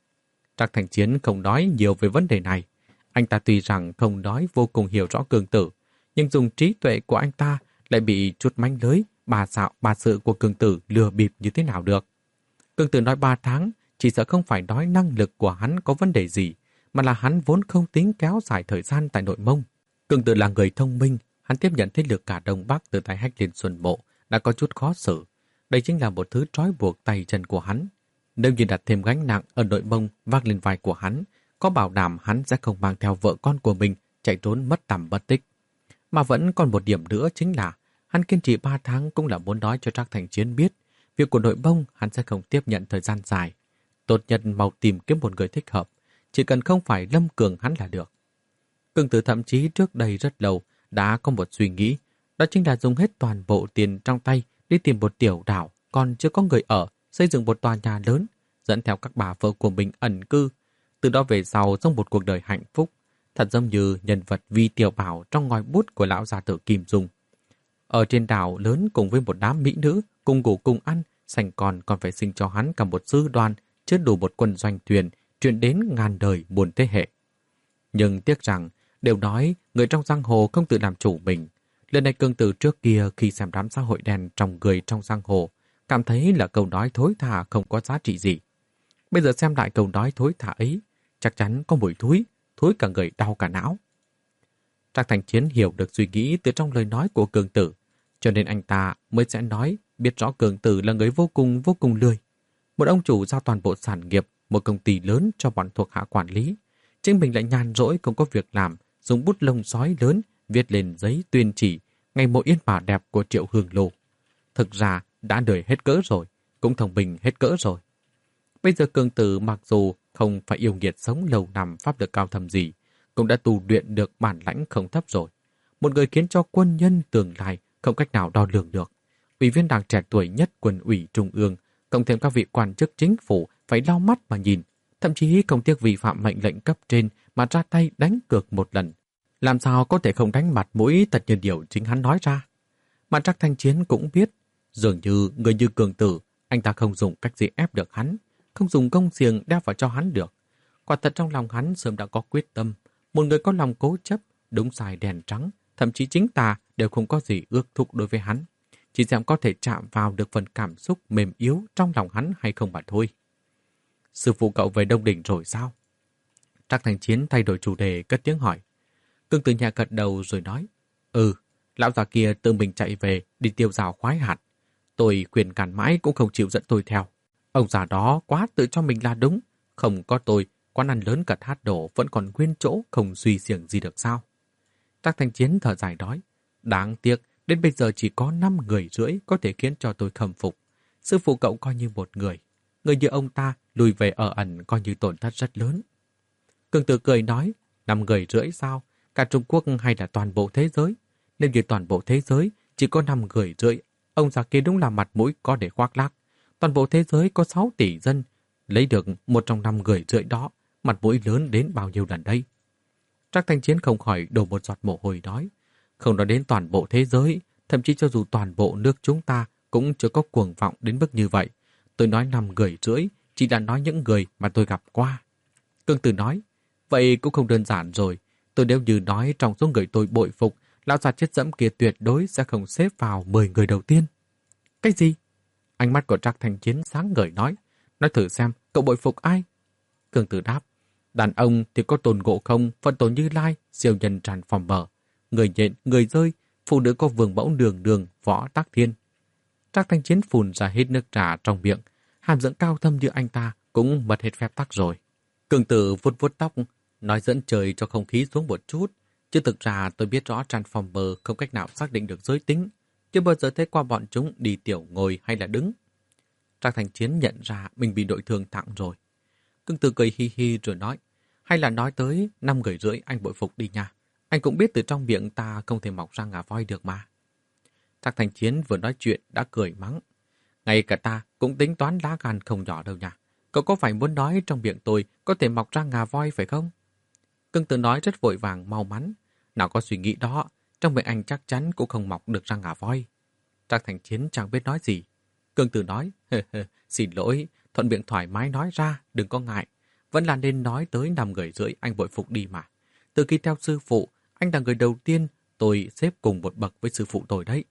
Trác Thành Chiến không nói nhiều về vấn đề này. Anh ta tuy rằng không nói vô cùng hiểu rõ Cường Tử, nhưng dùng trí tuệ của anh ta lại bị chút manh lưới, bà xạo bà sự của Cường Tử lừa bịp như thế nào được. Cường Tử nói ba tháng, chỉ sợ không phải nói năng lực của hắn có vấn đề gì, mà là hắn vốn không tính kéo dài thời gian tại nội Mông. Cường Tử là người thông minh, hắn tiếp nhận thế lực cả Đông Bắc từ tay Hách Liên Xuân Mộ đã có chút khó xử. Đây chính là một thứ trói buộc tay chân của hắn. Nếu như đặt thêm gánh nặng ở nội Mông vác lên vai của hắn, có bảo đảm hắn sẽ không mang theo vợ con của mình chạy trốn mất tầm bất tích. Mà vẫn còn một điểm nữa chính là hắn kiên trì ba tháng cũng là muốn nói cho Trác Thành Chiến biết Việc của nội bông hắn sẽ không tiếp nhận thời gian dài. Tốt nhất mau tìm kiếm một người thích hợp, chỉ cần không phải Lâm Cường hắn là được. Cường Tử thậm chí trước đây rất lâu đã có một suy nghĩ, đó chính là dùng hết toàn bộ tiền trong tay đi tìm một tiểu đảo còn chưa có người ở, xây dựng một tòa nhà lớn, dẫn theo các bà vợ của mình ẩn cư, từ đó về sau sống một cuộc đời hạnh phúc, thật giống như nhân vật Vi Tiểu Bảo trong ngòi bút của lão gia tử Kim Dung. Ở trên đảo lớn cùng với một đám mỹ nữ, cùng ngủ cùng ăn, sành còn còn phải sinh cho hắn cả một sư đoàn, chưa đủ một quân doanh thuyền, truyền đến ngàn đời muôn thế hệ. Nhưng tiếc rằng, đều nói người trong giang hồ không tự làm chủ mình. Lần này Cường Tử trước kia khi xem đám xã hội đen trong người trong giang hồ, cảm thấy là câu nói thối thả không có giá trị gì. Bây giờ xem lại câu nói thối thả ấy, chắc chắn có mùi thúi, thúi cả người đau cả não. Trác Thành Chiến hiểu được suy nghĩ từ trong lời nói của Cường Tử, cho nên anh ta mới sẽ nói biết rõ Cường Tử là người vô cùng vô cùng lười. Một ông chủ giao toàn bộ sản nghiệp, một công ty lớn cho bọn thuộc hạ quản lý. Chính mình lại nhàn rỗi không có việc làm, dùng bút lông sói lớn viết lên giấy tuyên chỉ ngày mộ yên bà đẹp của Triệu Hương Lô. Thực ra đã đời hết cỡ rồi, cũng thông minh hết cỡ rồi. Bây giờ Cường Tử mặc dù không phải yêu nghiệt sống lâu năm pháp lực cao thâm gì, cũng đã tu luyện được bản lãnh không thấp rồi. Một người khiến cho quân nhân tương lai không cách nào đo lường được. Ủy viên đảng trẻ tuổi nhất quân ủy trung ương, cộng thêm các vị quan chức chính phủ phải lau mắt mà nhìn, thậm chí không tiếc vi phạm mệnh lệnh cấp trên mà ra tay đánh cược một lần. Làm sao có thể không đánh mặt mũi thật như điều chính hắn nói ra. Mà Trác Thanh Chiến cũng biết, dường như người như Cường Tử, anh ta không dùng cách gì ép được hắn, không dùng công xiềng đeo vào cho hắn được. Quả thật trong lòng hắn sớm đã có quyết tâm, một người có lòng cố chấp, đúng sai đèn trắng, thậm chí chính tà đều không có gì ước thúc đối với hắn. Chỉ xem có thể chạm vào được phần cảm xúc mềm yếu trong lòng hắn hay không mà thôi. Sư phụ cậu về Đông Đỉnh rồi sao? Trác Thành Chiến thay đổi chủ đề cất tiếng hỏi. Cường Tử nhẹ gật đầu rồi nói. Ừ, lão già kia tự mình chạy về đi tiêu dao khoái hạt. Tôi khuyên cản mãi cũng không chịu dẫn tôi theo. Ông già đó quá tự cho mình là đúng. Không có tôi, quán ăn lớn cả hát đổ vẫn còn nguyên chỗ, không suy xiềng gì được sao? Trác Thành Chiến thở dài nói. Đáng tiếc, đến bây giờ chỉ có năm người rưỡi có thể khiến cho tôi khâm phục. Sư phụ cậu coi như một người. Người như ông ta lùi về ở ẩn coi như tổn thất rất lớn. Cường Tử cười nói, năm người rưỡi sao? Cả Trung Quốc hay là toàn bộ thế giới? Nếu như toàn bộ thế giới chỉ có năm người rưỡi, ông già kia đúng là mặt mũi có để khoác lác. Toàn bộ thế giới có sáu tỷ dân, lấy được một trong năm người rưỡi đó, mặt mũi lớn đến bao nhiêu lần đây? Trác Thanh Chiến không khỏi đổ một giọt mồ hôi nói, không nói đến toàn bộ thế giới, thậm chí cho dù toàn bộ nước chúng ta cũng chưa có cuồng vọng đến mức như vậy. Tôi nói năm người rưỡi, chỉ là nói những người mà tôi gặp qua. Cường Tử nói, vậy cũng không đơn giản rồi. Tôi nếu như nói trong số người tôi bội phục, lão già chết dẫm kia tuyệt đối sẽ không xếp vào mười người đầu tiên. Cái gì? Ánh mắt của Trác Thanh Chiến sáng ngời nói, nói thử xem, cậu bội phục ai? Cường Tử đáp, đàn ông thì có Tôn Ngộ Không, Phật Tổ Như Lai, siêu nhân tràn phòng mở, người nhện, người rơi, phụ nữ có Vương Mẫu Đường Đường, Võ Tắc Thiên. Trác Thanh Chiến phun ra hết nước trà trong miệng, hàm dưỡng cao thâm như anh ta cũng mất hết phép tắc rồi. Cường Tử vuốt vuốt tóc, nói dẫn trời cho không khí xuống một chút, chứ thực ra tôi biết rõ Transformer không cách nào xác định được giới tính, chưa bao giờ thấy qua bọn chúng đi tiểu ngồi hay là đứng. Trác Thanh Chiến nhận ra mình bị nội thương nặng rồi. Cường Tử cười hi hi rồi nói, hay là nói tới năm người rưỡi anh bội phục đi nha. Anh cũng biết từ trong miệng ta không thể mọc ra ngà voi được mà. Trác Thanh Chiến vừa nói chuyện đã cười mắng. Ngay cả ta cũng tính toán lá gan không nhỏ đâu nha. Cậu có phải muốn nói trong miệng tôi có thể mọc ra ngà voi phải không? Cường Tử nói rất vội vàng mau mắn. Nào có suy nghĩ đó, trong miệng anh chắc chắn cũng không mọc được ra ngà voi. Trác Thanh Chiến chẳng biết nói gì. Cường Tử nói, xin lỗi, thuận miệng thoải mái nói ra, đừng có ngại. Vẫn là nên nói tới năm người rưỡi anh bội phục đi mà. Từ khi theo sư phụ, anh là người đầu tiên tôi xếp cùng một bậc với sư phụ tôi đấy.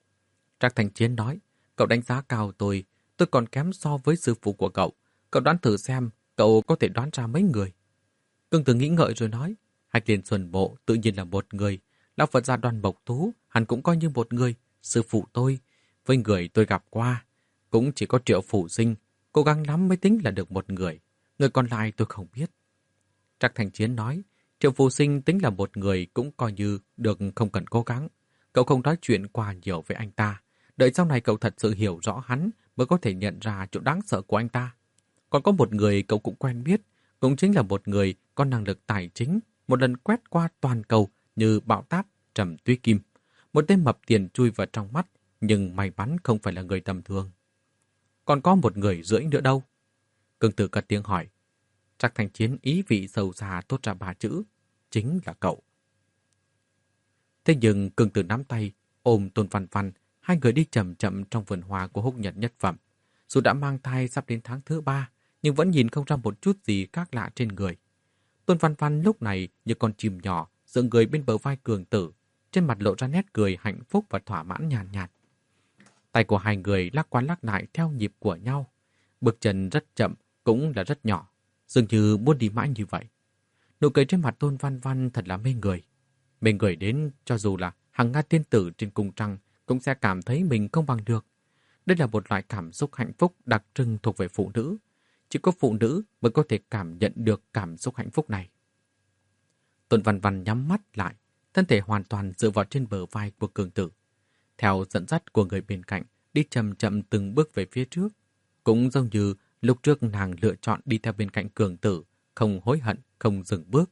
Trác Thanh Chiến nói, cậu đánh giá cao tôi, tôi còn kém so với sư phụ của cậu. Cậu đoán thử xem, cậu có thể đoán ra mấy người. Cường Tử nghĩ ngợi rồi nói, Hạch Liên Xuân Bộ tự nhiên là một người, Lão Phật gia Đoan Mộc Tú hẳn cũng coi như một người, sư phụ tôi, với người tôi gặp qua, cũng chỉ có Triệu Phủ Sinh, cố gắng lắm mới tính là được một người, người còn lại tôi không biết. Trác Thanh Chiến nói, Triệu Phủ Sinh tính là một người cũng coi như được không cần cố gắng. Cậu không nói chuyện qua nhiều với anh ta, đợi sau này cậu thật sự hiểu rõ hắn mới có thể nhận ra chỗ đáng sợ của anh ta. Còn có một người cậu cũng quen biết, cũng chính là một người có năng lực tài chính, một lần quét qua toàn cầu như bão táp Trầm Tuy Kim. Một tên mập tiền chui vào trong mắt, nhưng may mắn không phải là người tầm thường. Còn có một người rưỡi nữa đâu? Cương Tử cất tiếng hỏi. Trác Thanh Chiến ý vị sâu xa tốt ra ba chữ, chính là cậu. Thế nhưng Cương Tử nắm tay, ôm Tôn Văn Văn, hai người đi chậm chậm trong vườn hoa của Húc Nhật Nhất Phẩm. Dù đã mang thai sắp đến tháng thứ ba, nhưng vẫn nhìn không ra một chút gì khác lạ trên người. Tôn Văn Văn lúc này như con chim nhỏ dựa người bên bờ vai Cường Tử, trên mặt lộ ra nét cười hạnh phúc và thỏa mãn nhàn nhạt, nhạt. Tay của hai người lắc qua lắc lại theo nhịp của nhau. Bước chân rất chậm, cũng là rất nhỏ, dường như muốn đi mãi như vậy. Nụ cười trên mặt Tôn Văn Văn thật là mê người. Mê người đến cho dù là hàng nga tiên tử trên cung trăng cũng sẽ cảm thấy mình không bằng được. Đây là một loại cảm xúc hạnh phúc đặc trưng thuộc về phụ nữ. Chỉ có phụ nữ mới có thể cảm nhận được cảm xúc hạnh phúc này. Tôn Văn Văn nhắm mắt lại, thân thể hoàn toàn dựa vào trên bờ vai của Cường Tử. Theo dẫn dắt của người bên cạnh, đi chậm chậm từng bước về phía trước. Cũng giống như lúc trước nàng lựa chọn đi theo bên cạnh Cường Tử, không hối hận, không dừng bước.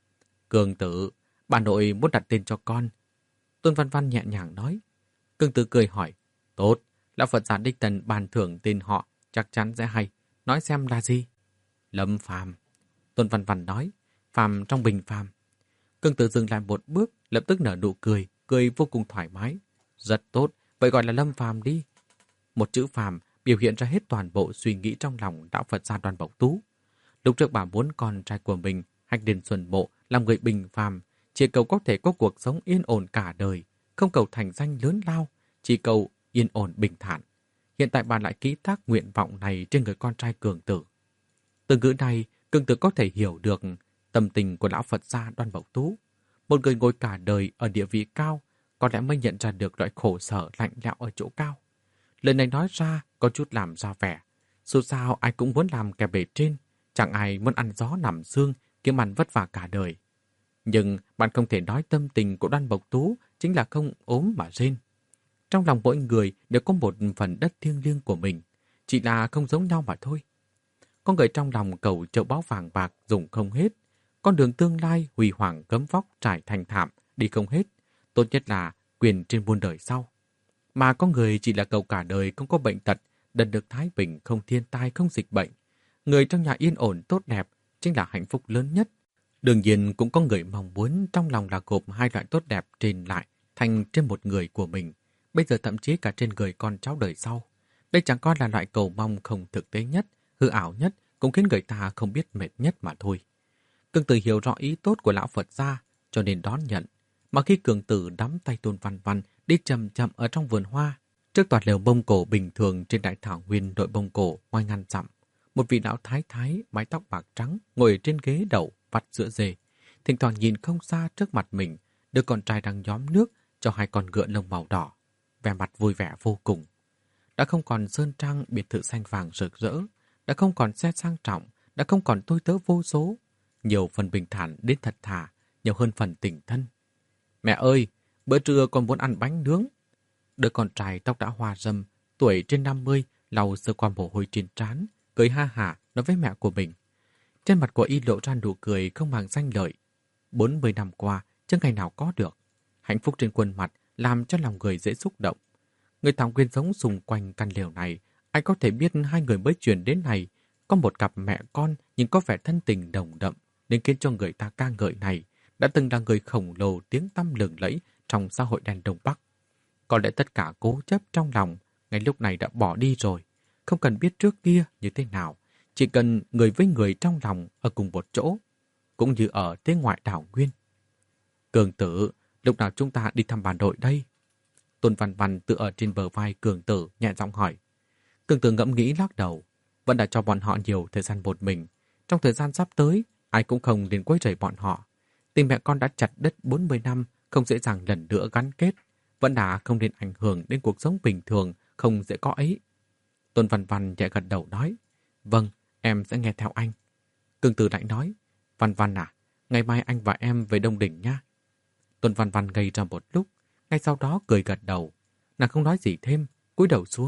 Cường Tử, bà nội muốn đặt tên cho con. Tôn Văn Văn nhẹ nhàng nói. Cường Tử cười hỏi. Tốt, lão Phật giả đích tần bàn thưởng tên họ, chắc chắn sẽ hay. Nói xem là gì? Lâm Phàm. Tôn Văn Văn nói. Phàm trong bình phàm. Cường Tử dừng lại một bước, lập tức nở nụ cười, cười vô cùng thoải mái. Rất tốt, vậy gọi là Lâm Phàm đi. Một chữ phàm biểu hiện ra hết toàn bộ suy nghĩ trong lòng đạo Phật gia Đoan Mộc Tú. Lúc trước bà muốn con trai của mình, Hách Liên Xuân Mộ, làm người bình phàm, chỉ cầu có thể có cuộc sống yên ổn cả đời, không cầu thành danh lớn lao, chỉ cầu yên ổn bình thản. Hiện tại bà lại ký thác nguyện vọng này trên người con trai Cường Tử. Từ ngữ này, Cường Tử có thể hiểu được tâm tình của lão Phật gia Đoan Mộc Tú. Một người ngồi cả đời ở địa vị cao, có lẽ mới nhận ra được loại khổ sở lạnh lẽo ở chỗ cao. Lời này nói ra có chút làm ra vẻ. Dù sao ai cũng muốn làm kẻ bề trên, chẳng ai muốn ăn gió nằm xương, kiếm ăn vất vả cả đời. Nhưng bạn không thể nói tâm tình của Đoan Mộc Tú chính là không ốm mà rên. Trong lòng mỗi người đều có một phần đất thiêng liêng của mình, chỉ là không giống nhau mà thôi. Có người trong lòng cầu châu báu vàng bạc dùng không hết, con đường tương lai huy hoàng gấm vóc trải thành thảm đi không hết, tốt nhất là quyền trên muôn đời sau. Mà có người chỉ là cầu cả đời không có bệnh tật, đất được thái bình, không thiên tai, không dịch bệnh. Người trong nhà yên ổn tốt đẹp chính là hạnh phúc lớn nhất. Đương nhiên cũng có người mong muốn trong lòng là gộp hai loại tốt đẹp trên lại thành trên một người của mình, bây giờ thậm chí cả trên người con cháu đời sau. Đây chẳng coi là loại cầu mong không thực tế nhất, hư ảo nhất, cũng khiến người ta không biết mệt nhất mà thôi. Cường Tử hiểu rõ ý tốt của lão Phật gia, cho nên đón nhận. Mà khi Cường Tử nắm tay Tôn Văn Văn đi chậm chậm ở trong vườn hoa, trước tòa lều Mông Cổ bình thường trên đại thảo nguyên đội Mông Cổ ngoài ngàn dặm, một vị lão thái thái mái tóc bạc trắng ngồi trên ghế đậu vắt sữa dê, thỉnh thoảng nhìn không xa trước mặt mình, đứa con trai đang nhóm nước cho hai con ngựa lông màu đỏ, vẻ mặt vui vẻ vô cùng. Đã không còn sơn trang biệt thự xanh vàng rực rỡ, đã không còn xe sang trọng, đã không còn tôi tớ vô số, nhiều phần bình thản đến thật thà, nhiều hơn phần tình thân. Mẹ ơi, bữa trưa con muốn ăn bánh nướng. Đứa con trai tóc đã hoa râm, tuổi trên năm mươi, lau sơ qua mồ hôi trên trán, cười ha hả nói với mẹ của mình. Trên mặt của y lộ ra nụ cười không màng danh lợi. bốn mươi năm qua, chưa ngày nào có được. Hạnh phúc trên khuôn mặt làm cho lòng người dễ xúc động. Người thằng quyên sống xung quanh căn lều này, ai có thể biết hai người mới chuyển đến này, có một cặp mẹ con nhưng có vẻ thân tình đồng đậm, nên khiến cho người ta ca ngợi này đã từng là người khổng lồ tiếng tăm lừng lẫy trong xã hội đen Đông Bắc. Có lẽ tất cả cố chấp trong lòng ngay lúc này đã bỏ đi rồi, không cần biết trước kia như thế nào, chỉ cần người với người trong lòng ở cùng một chỗ, cũng như ở thế ngoại đảo nguyên. Cường Tử, lúc nào chúng ta đi thăm bà nội đây? Tôn Văn Văn tự ở trên bờ vai Cường Tử nhẹ giọng hỏi. Cường Tử ngẫm nghĩ lắc đầu, vẫn đã cho bọn họ nhiều thời gian một mình. Trong thời gian sắp tới, ai cũng không đến quấy rầy bọn họ. Tình mẹ con đã chặt đứt bốn mươi năm, không dễ dàng lần nữa gắn kết, vẫn đã không nên ảnh hưởng đến cuộc sống bình thường, không dễ có ấy. Tôn Văn Văn nhẹ gật đầu nói, vâng, em sẽ nghe theo anh. Cường Tử lại nói, Văn Văn à, ngày mai anh và em về Đông Đỉnh nha. Tôn Văn Văn ngây ra một lúc, ngay sau đó cười gật đầu. Nàng không nói gì thêm, cúi đầu xuống,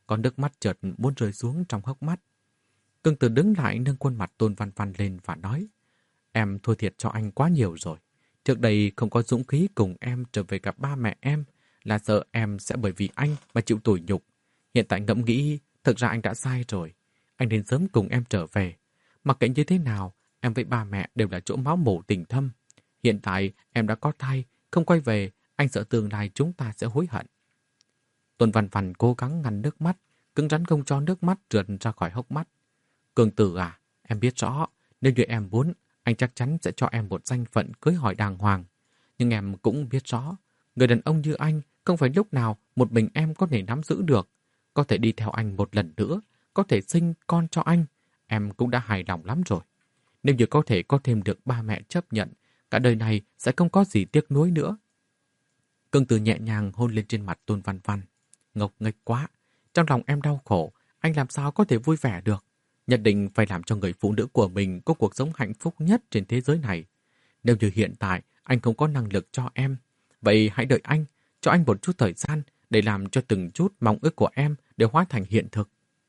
Còn nước mắt chợt muốn rơi xuống trong hốc mắt. Cương Tử đứng lại nâng khuôn mặt Tôn Văn Văn lên và nói, em thua thiệt cho anh quá nhiều rồi. Trước đây không có dũng khí cùng em trở về gặp ba mẹ em, là sợ em sẽ bởi vì anh mà chịu tủi nhục. Hiện tại ngẫm nghĩ, thực ra anh đã sai rồi. Anh nên sớm cùng em trở về. Mặc kệ như thế nào, em với ba mẹ đều là chỗ máu mủ tình thâm. Hiện tại em đã có thai, không quay về, anh sợ tương lai chúng ta sẽ hối hận. Tôn Văn Văn cố gắng ngăn nước mắt, cứng rắn không cho nước mắt trượt ra khỏi hốc mắt. Cương Tử à, em biết rõ, nếu như em muốn, anh chắc chắn sẽ cho em một danh phận cưới hỏi đàng hoàng. Nhưng em cũng biết rõ, người đàn ông như anh không phải lúc nào một mình em có thể nắm giữ được. Có thể đi theo anh một lần nữa, có thể sinh con cho anh, em cũng đã hài lòng lắm rồi. Nếu như có thể có thêm được ba mẹ chấp nhận, cả đời này sẽ không có gì tiếc nuối nữa. Cương Tử nhẹ nhàng hôn lên trên mặt Tôn Văn Văn. Ngốc nghếch quá, trong lòng em đau khổ, anh làm sao có thể vui vẻ được. Nhất định phải làm cho người phụ nữ của mình có cuộc sống hạnh phúc nhất trên thế giới này. Nếu như hiện tại anh không có năng lực cho em, vậy hãy đợi anh, cho anh một chút thời gian để làm cho từng chút mong ước của em đều hóa thành hiện thực.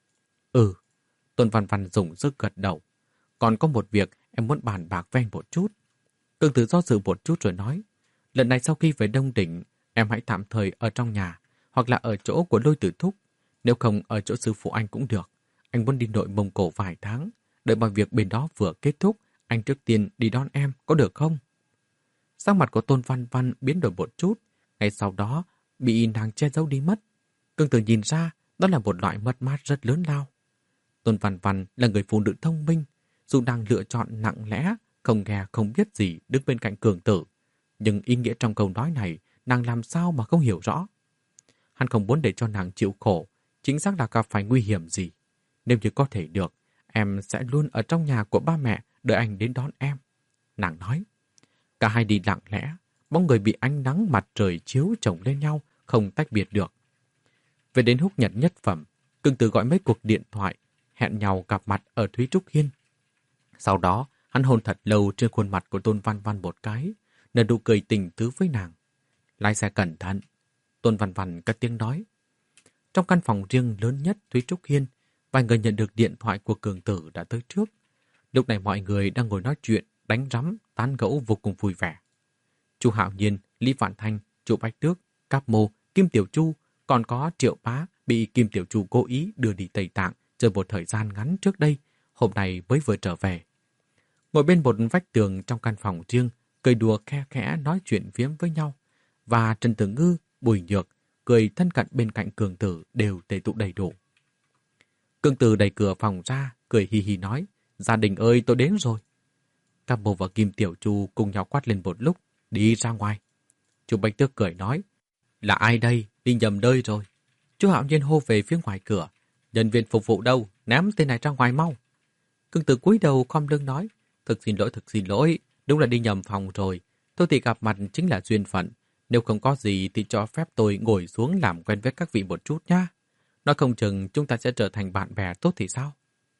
Ừ, Tôn Văn Văn dùng sức gật đầu. Còn có một việc em muốn bàn bạc với anh một chút. Cương Tử do dự một chút rồi nói, lần này sau khi về Đông Đỉnh, em hãy tạm thời ở trong nhà, hoặc là ở chỗ của Lôi Tử Thúc. Nếu không ở chỗ sư phụ anh cũng được. Anh muốn đi Nội Mông Cổ vài tháng, đợi mọi việc bên đó vừa kết thúc, anh trước tiên đi đón em, có được không? Sắc mặt của Tôn Văn Văn biến đổi một chút, ngay sau đó bị nàng che giấu đi mất. Cương Tử nhìn ra, đó là một loại mất mát rất lớn lao. Tôn Văn Văn là người phụ nữ thông minh, dù đang lựa chọn nặng lẽ, không nghe không biết gì đứng bên cạnh Cường Tử, nhưng ý nghĩa trong câu nói này, nàng làm sao mà không hiểu rõ. Hắn không muốn để cho nàng chịu khổ, chính xác là gặp phải nguy hiểm gì. Nếu như có thể được, em sẽ luôn ở trong nhà của ba mẹ đợi anh đến đón em. Nàng nói. Cả hai đi lặng lẽ, bóng người bị ánh nắng mặt trời chiếu chồng lên nhau, không tách biệt được. Về đến Húc Nhật Nhất Phẩm, Cương Tử gọi mấy cuộc điện thoại, hẹn nhau gặp mặt ở Thúy Trúc Hiên. Sau đó, hắn hôn thật lâu trên khuôn mặt của Tôn Văn Văn một cái, nở nụ cười tình tứ với nàng. Lái xe cẩn thận. Tôn Văn Văn cất tiếng nói. Trong căn phòng riêng lớn nhất Thúy Trúc Hiên, vài người nhận được điện thoại của Cường Tử đã tới trước. Lúc này mọi người đang ngồi nói chuyện, đánh rắm, tán gẫu vô cùng vui vẻ. Chu Hạo Nhiên, Lý Vạn Thanh, Chu Bách Tước, Cáp Mô, Kim Tiểu Chu, còn có Triệu Bá bị Kim Tiểu Chu cố ý đưa đi Tây Tạng chơi một thời gian ngắn trước đây, hôm nay mới vừa trở về. Ngồi bên một vách tường trong căn phòng riêng, cười đùa khe khẽ nói chuyện phiếm với nhau. Và Trần Tử Ngư, Bùi Nhược, cười thân cận bên cạnh Cường Tử đều tề tụ đầy đủ. Cường Tử đẩy cửa phòng ra, cười hì hì nói, gia đình ơi tôi đến rồi. Cáp Mô và Kim Tiểu Chu cùng nhau quát lên một lúc, đi ra ngoài. Chu Bách Tước cười nói, là ai đây, đi nhầm nơi rồi. Chu Hạo Nhiên hô về phía ngoài cửa, nhân viên phục vụ đâu, ném tên này ra ngoài mau. Cường Tử cúi đầu khom lưng nói, thực xin lỗi, thực xin lỗi, đúng là đi nhầm phòng rồi. Tôi thì gặp mặt chính là duyên phận. Nếu không có gì thì cho phép tôi ngồi xuống làm quen với các vị một chút nhá. Nói không chừng chúng ta sẽ trở thành bạn bè tốt thì sao?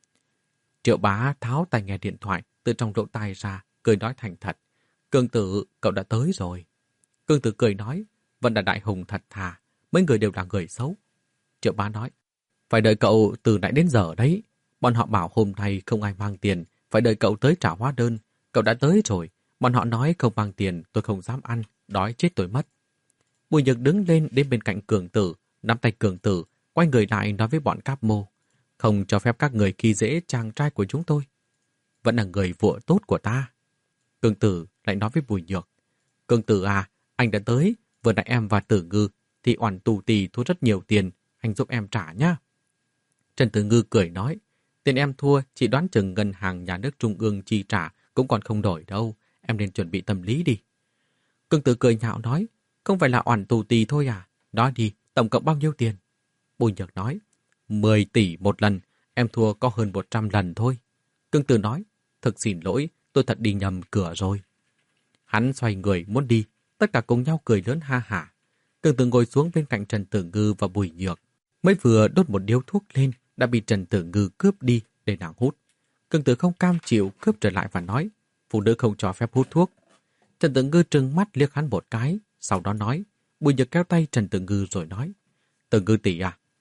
Triệu Bá tháo tai nghe điện thoại từ trong lỗ tai ra, cười nói thành thật. Cường Tử, cậu đã tới rồi. Cường Tử cười nói, vẫn là đại hùng thật thà, mấy người đều là người xấu. Triệu Bá nói, phải đợi cậu từ nãy đến giờ đấy. Bọn họ bảo hôm nay không ai mang tiền, phải đợi cậu tới trả hóa đơn. Cậu đã tới rồi, bọn họ nói không mang tiền, tôi không dám ăn, đói chết tôi mất. Bùi Nhược đứng lên đến bên cạnh Cường Tử, nắm tay Cường Tử, quay người lại nói với bọn Cáp Mô, không cho phép các người khi dễ chàng trai của chúng tôi. Vẫn là người vợ tốt của ta. Cường Tử lại nói với Bùi Nhược, Cường Tử à, anh đã tới, vừa nãy em và Tử Ngư thì oản tù tì thua rất nhiều tiền, anh giúp em trả nhá. Trần Tử Ngư cười nói, tiền em thua chỉ đoán chừng ngân hàng nhà nước trung ương chi trả cũng còn không đổi đâu, em nên chuẩn bị tâm lý đi. Cường Tử cười nhạo nói, không phải là oản tù tì thôi à, nói đi, tổng cộng bao nhiêu tiền? Bùi Nhược nói, mười tỷ một lần, em thua có hơn một trăm lần thôi. Cường Tử nói, thực xin lỗi, tôi thật đi nhầm cửa rồi. Hắn xoay người muốn đi, tất cả cùng nhau cười lớn ha hả. Cường Tử ngồi xuống bên cạnh Trần Tử Ngư và Bùi Nhược. Mới vừa đốt một điếu thuốc lên, đã bị Trần Tử Ngư cướp đi để nàng hút. Cường Tử không cam chịu cướp trở lại và nói, phụ nữ không cho phép hút thuốc. Trần Tử Ngư trừng mắt liếc hắn một cái, sau đó nói, Bùi Nhược kéo tay Trần Tử Ngư rồi nói, Tử Ngư tỷ à,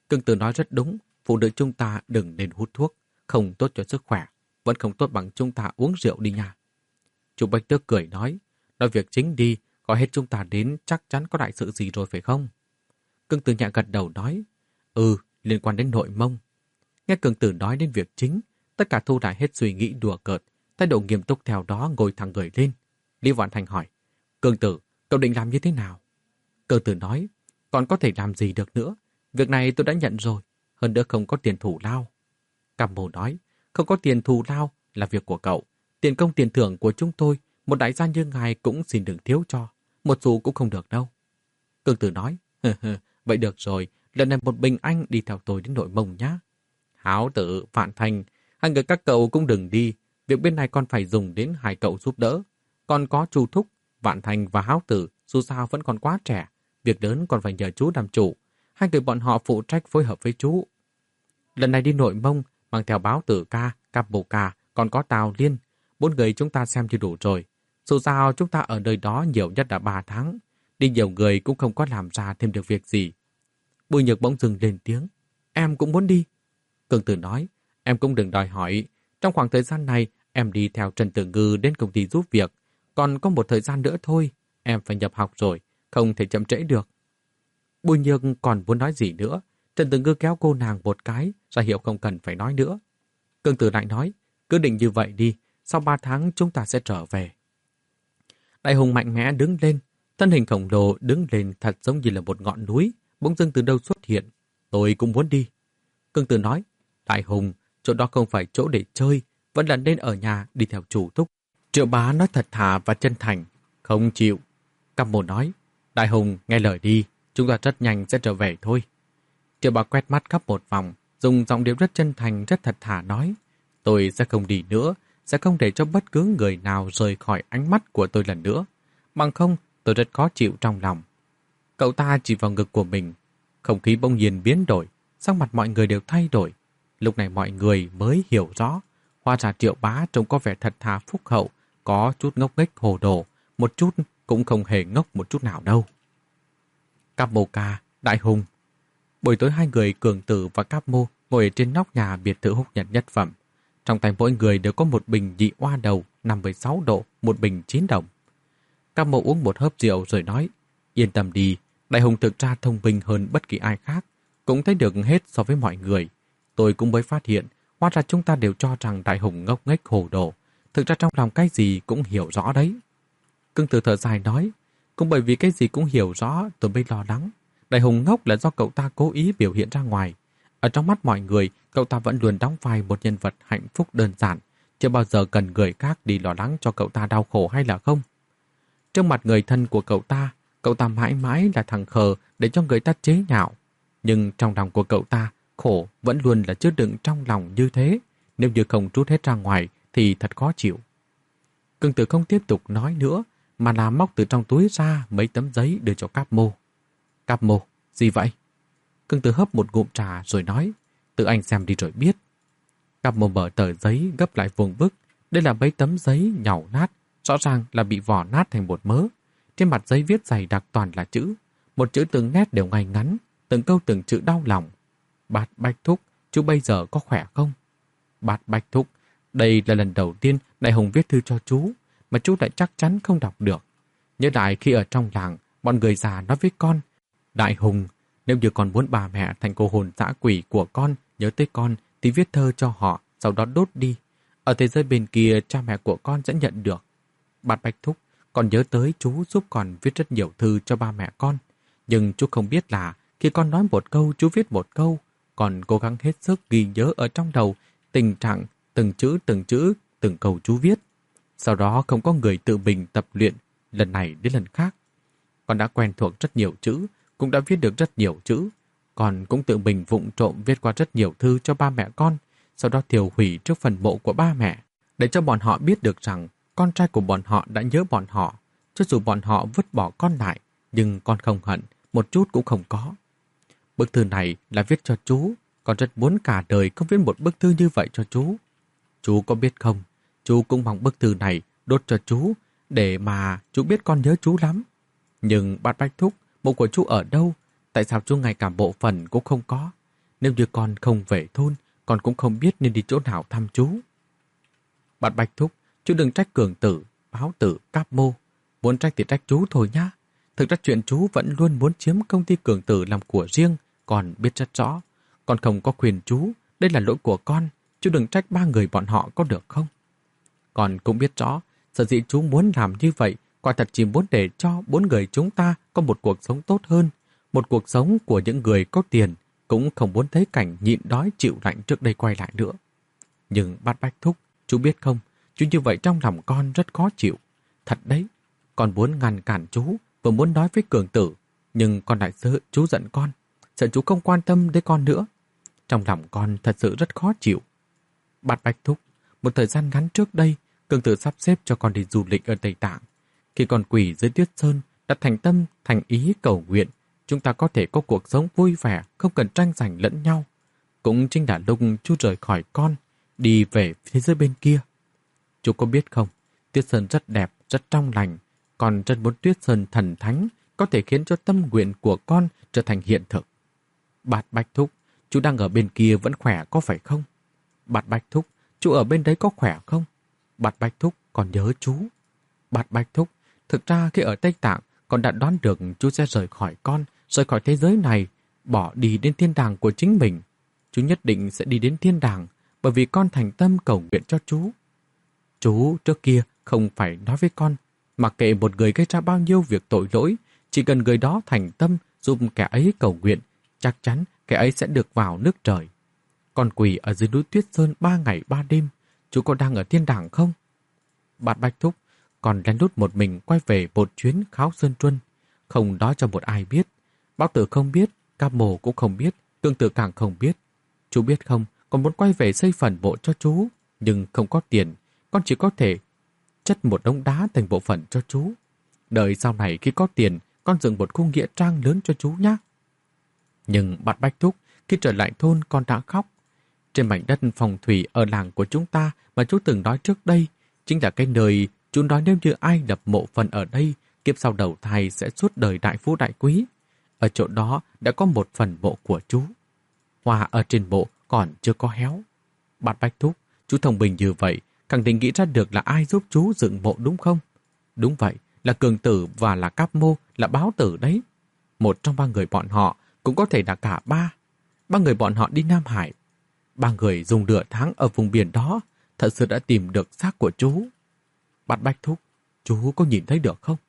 Cương Tử nói rất đúng, phụ nữ chúng ta đừng nên hút thuốc, không tốt cho sức khỏe, vẫn không tốt bằng chúng ta uống rượu đi nha. Chú Bạch Tước cười nói, nói việc chính đi, gọi hết chúng ta đến chắc chắn có đại sự gì rồi phải không? Cương Tử nhẹ gật đầu nói, ừ, liên quan đến Nội Mông. Nghe Cương Tử nói đến việc chính, tất cả thu lại hết suy nghĩ đùa cợt, thái độ nghiêm túc theo đó ngồi thẳng người lên. Lý Vạn Thành hỏi, Cương Tử, cậu định làm như thế nào? Cương Tử nói, còn có thể làm gì được nữa? Việc này tôi đã nhận rồi, hơn nữa không có tiền thù lao. Cam Mô nói, không có tiền thù lao là việc của cậu. Tiền công tiền thưởng của chúng tôi, một đại gia như ngài cũng xin đừng thiếu cho. Một xu cũng không được đâu. Cương Tử nói, vậy được rồi, lần này một mình anh đi theo tôi đến Nội Mông nhá. Háo Tử, Vạn Thành, hai người các cậu cũng đừng đi. Việc bên này còn phải dùng đến hai cậu giúp đỡ. Còn có Chu Thúc, Vạn Thành và Háo Tử, dù sao vẫn còn quá trẻ. Việc lớn còn phải nhờ chú làm chủ. Hai người bọn họ phụ trách phối hợp với chú. Lần này đi Nội Mông, mang theo Báo Tử ca, Cáp Bồ ca, còn có Tào Liên. Bốn người chúng ta xem như đủ rồi. Dù sao chúng ta ở nơi đó nhiều nhất là ba tháng. Đi nhiều người cũng không có làm ra thêm được việc gì. Bùi Nhược bỗng dừng lên tiếng. Em cũng muốn đi. Cương Tử nói, em cũng đừng đòi hỏi. Trong khoảng thời gian này, em đi theo Trần Tử Ngư đến công ty giúp việc. Còn có một thời gian nữa thôi, em phải nhập học rồi, không thể chậm trễ được. Bùi Nhược còn muốn nói gì nữa. Trần Tử Ngư kéo cô nàng một cái, ra hiệu không cần phải nói nữa. Cương Tử lại nói, cứ định như vậy đi, sau ba tháng chúng ta sẽ trở về. Đại Hùng mạnh mẽ đứng lên, thân hình khổng lồ đứng lên thật giống như là một ngọn núi, bỗng dưng từ đâu xuất hiện. Tôi cũng muốn đi. Cương Tử nói, Đại Hùng, chỗ đó không phải chỗ để chơi, vẫn là nên ở nhà đi theo chủ thúc. Triệu Bá nói thật thà và chân thành, không chịu. Cam Mô nói, Đại Hùng nghe lời đi, chúng ta rất nhanh sẽ trở về thôi. Triệu Bá quét mắt khắp một vòng, dùng giọng điệu rất chân thành, rất thật thà nói, tôi sẽ không đi nữa, sẽ không để cho bất cứ người nào rời khỏi ánh mắt của tôi lần nữa. Bằng không, tôi rất khó chịu trong lòng. Cậu ta chỉ vào ngực của mình. Không khí bỗng nhiên biến đổi, sắc mặt mọi người đều thay đổi. Lúc này mọi người mới hiểu rõ. Hóa ra Triệu Bá trông có vẻ thật thà phúc hậu, có chút ngốc nghếch hồ đồ, một chút cũng không hề ngốc một chút nào đâu. Cáp Mô ca, Đại Hùng. Buổi tối hai người Cường Tử và Cáp Mô ngồi ở trên nóc nhà biệt thự Húc Nhật nhất phẩm. Trong tay mỗi người đều có một bình dị oa đầu năm mươi sáu độ, một bình chín đồng. Cáp Mô uống một hớp rượu rồi nói, yên tâm đi, Đại Hùng thực ra thông minh hơn bất kỳ ai khác, cũng thấy được hết so với mọi người. Tôi cũng mới phát hiện, hóa ra chúng ta đều cho rằng Đại Hùng ngốc nghếch hồ đồ, thực ra trong lòng cái gì cũng hiểu rõ đấy. Cương Tử thở dài nói, cũng bởi vì cái gì cũng hiểu rõ tôi mới lo lắng. Đại Hùng ngốc là do cậu ta cố ý biểu hiện ra ngoài. Ở trong mắt mọi người, cậu ta vẫn luôn đóng vai một nhân vật hạnh phúc đơn giản, chưa bao giờ cần người khác đi lo lắng cho cậu ta đau khổ hay là không. Trước mặt người thân của cậu ta, cậu ta mãi mãi là thằng khờ để cho người ta chế nhạo. Nhưng trong lòng của cậu ta, khổ vẫn luôn là chứa đựng trong lòng như thế. Nếu như không trút hết ra ngoài thì thật khó chịu. Cương Tử không tiếp tục nói nữa, mà là móc từ trong túi ra mấy tấm giấy đưa cho Cáp Mô. Cáp Mô, gì vậy? Cương Tử hấp một ngụm trà rồi nói, tự anh xem đi rồi biết. Cáp Mô mở tờ giấy gấp lại vuông vức. Đây là mấy tấm giấy nhàu nát, rõ ràng là bị vỏ nát thành bột mớ. Trên mặt giấy viết dày đặc toàn là chữ. Một chữ từng nét đều ngay ngắn, từng câu từng chữ đau lòng. Bát Bạch Thúc, chú bây giờ có khỏe không? Bát Bạch Thúc, đây là lần đầu tiên Đại Hùng viết thư cho chú, mà chú lại chắc chắn không đọc được. Nhớ lại khi ở trong làng, bọn người già nói với con, Đại Hùng, nếu như con muốn bà mẹ thành cô hồn dã quỷ của con nhớ tới con thì viết thơ cho họ, sau đó đốt đi. Ở thế giới bên kia cha mẹ của con sẽ nhận được. Bát Bạch Thúc, con nhớ tới chú giúp con viết rất nhiều thư cho ba mẹ con. Nhưng chú không biết là khi con nói một câu, chú viết một câu. Con cố gắng hết sức ghi nhớ ở trong đầu tình trạng từng chữ từng chữ, từng câu chú viết. Sau đó không có người tự mình tập luyện lần này đến lần khác. Con đã quen thuộc rất nhiều chữ, cũng đã viết được rất nhiều chữ. Con cũng tự mình vụng trộm viết qua rất nhiều thư cho ba mẹ con, sau đó tiêu hủy trước phần mộ của ba mẹ, để cho bọn họ biết được rằng con trai của bọn họ đã nhớ bọn họ. Cho dù bọn họ vứt bỏ con lại, nhưng con không hận, một chút cũng không có. Bức thư này là viết cho chú, con rất muốn cả đời không viết một bức thư như vậy cho chú. Chú có biết không, chú cũng mong bức thư này đốt cho chú, để mà chú biết con nhớ chú lắm. Nhưng Bát Bạch Thúc, mộ của chú ở đâu? Tại sao chú ngay cả bộ phận cũng không có? Nếu như con không về thôn, con cũng không biết nên đi chỗ nào thăm chú. Bạn Bạch thúc, chú đừng trách Cường tử, Báo tử, Cáp Mô. Muốn trách thì trách chú thôi nhá. Thực ra chuyện chú vẫn luôn muốn chiếm công ty Cường tử làm của riêng, con biết rất rõ. Con không có quyền chú, đây là lỗi của con. Chú đừng trách ba người bọn họ có được không? Con cũng biết rõ, sở dĩ chú muốn làm như vậy, quả thật chỉ muốn để cho bốn người chúng ta có một cuộc sống tốt hơn. Một cuộc sống của những người có tiền, cũng không muốn thấy cảnh nhịn đói chịu lạnh trước đây quay lại nữa. Nhưng Bát Bách thúc, chú biết không, chú như vậy trong lòng con rất khó chịu. Thật đấy, con muốn ngăn cản chú, vừa muốn nói với Cường tử, nhưng con lại sợ chú giận con, sợ chú không quan tâm đến con nữa. Trong lòng con thật sự rất khó chịu. Bát Bách thúc, một thời gian ngắn trước đây, Cường tử sắp xếp cho con đi du lịch ở Tây Tạng. Khi con quỳ dưới Tuyết Sơn, đặt thành tâm, thành ý cầu nguyện, chúng ta có thể có cuộc sống vui vẻ, không cần tranh giành lẫn nhau. Cũng chính là lúc chú rời khỏi con, đi về phía dưới bên kia. Chú có biết không, Tuyết Sơn rất đẹp, rất trong lành. Con rất muốn Tuyết Sơn thần thánh, có thể khiến cho tâm nguyện của con trở thành hiện thực. Bát Bách thúc, chú đang ở bên kia vẫn khỏe có phải không? Bát Bách thúc, chú ở bên đấy có khỏe không? Bát Bách thúc, con nhớ chú. Bát Bách thúc, thực ra khi ở Tây Tạng, con đã đoán được chú sẽ rời khỏi con, rời khỏi thế giới này, bỏ đi đến thiên đàng của chính mình. Chú nhất định sẽ đi đến thiên đàng, bởi vì con thành tâm cầu nguyện cho chú. Chú trước kia không phải nói với con, mặc kệ một người gây ra bao nhiêu việc tội lỗi, chỉ cần người đó thành tâm giúp kẻ ấy cầu nguyện, chắc chắn kẻ ấy sẽ được vào nước trời. Con quỳ ở dưới núi Tuyết Sơn ba ngày ba đêm, chú có đang ở thiên đàng không? Bát Bách thúc, còn lén lút một mình quay về một chuyến kháo Sơn Truân, không nói cho một ai biết. Báo tử không biết, Cáp Mồ cũng không biết, Cường tử càng không biết. Chú biết không, con muốn quay về xây phần mộ cho chú, nhưng không có tiền, con chỉ có thể chất một đống đá thành bộ phận cho chú. Đợi sau này khi có tiền, con dựng một khu nghĩa trang lớn cho chú nhé. Nhưng Bát Bách thúc, khi trở lại thôn con đã khóc. Trên mảnh đất phòng thủy ở làng của chúng ta mà chú từng nói trước đây, chính là cái nơi chú nói nếu như ai đập mộ phần ở đây, kiếp sau đầu thai sẽ suốt đời đại phú đại quý. Ở chỗ đó đã có một phần mộ của chú. Hoa ở trên mộ còn chưa có héo. Bát Bách thúc, chú thông minh như vậy, khẳng định nghĩ ra được là ai giúp chú dựng mộ đúng không? Đúng vậy, là Cường tử và là Cáp Mô, là Báo tử đấy. Một trong ba người bọn họ, cũng có thể là cả ba. Ba người bọn họ đi Nam Hải. Ba người dùng nửa tháng ở vùng biển đó, thật sự đã tìm được xác của chú. Bát Bách thúc, chú có nhìn thấy được không?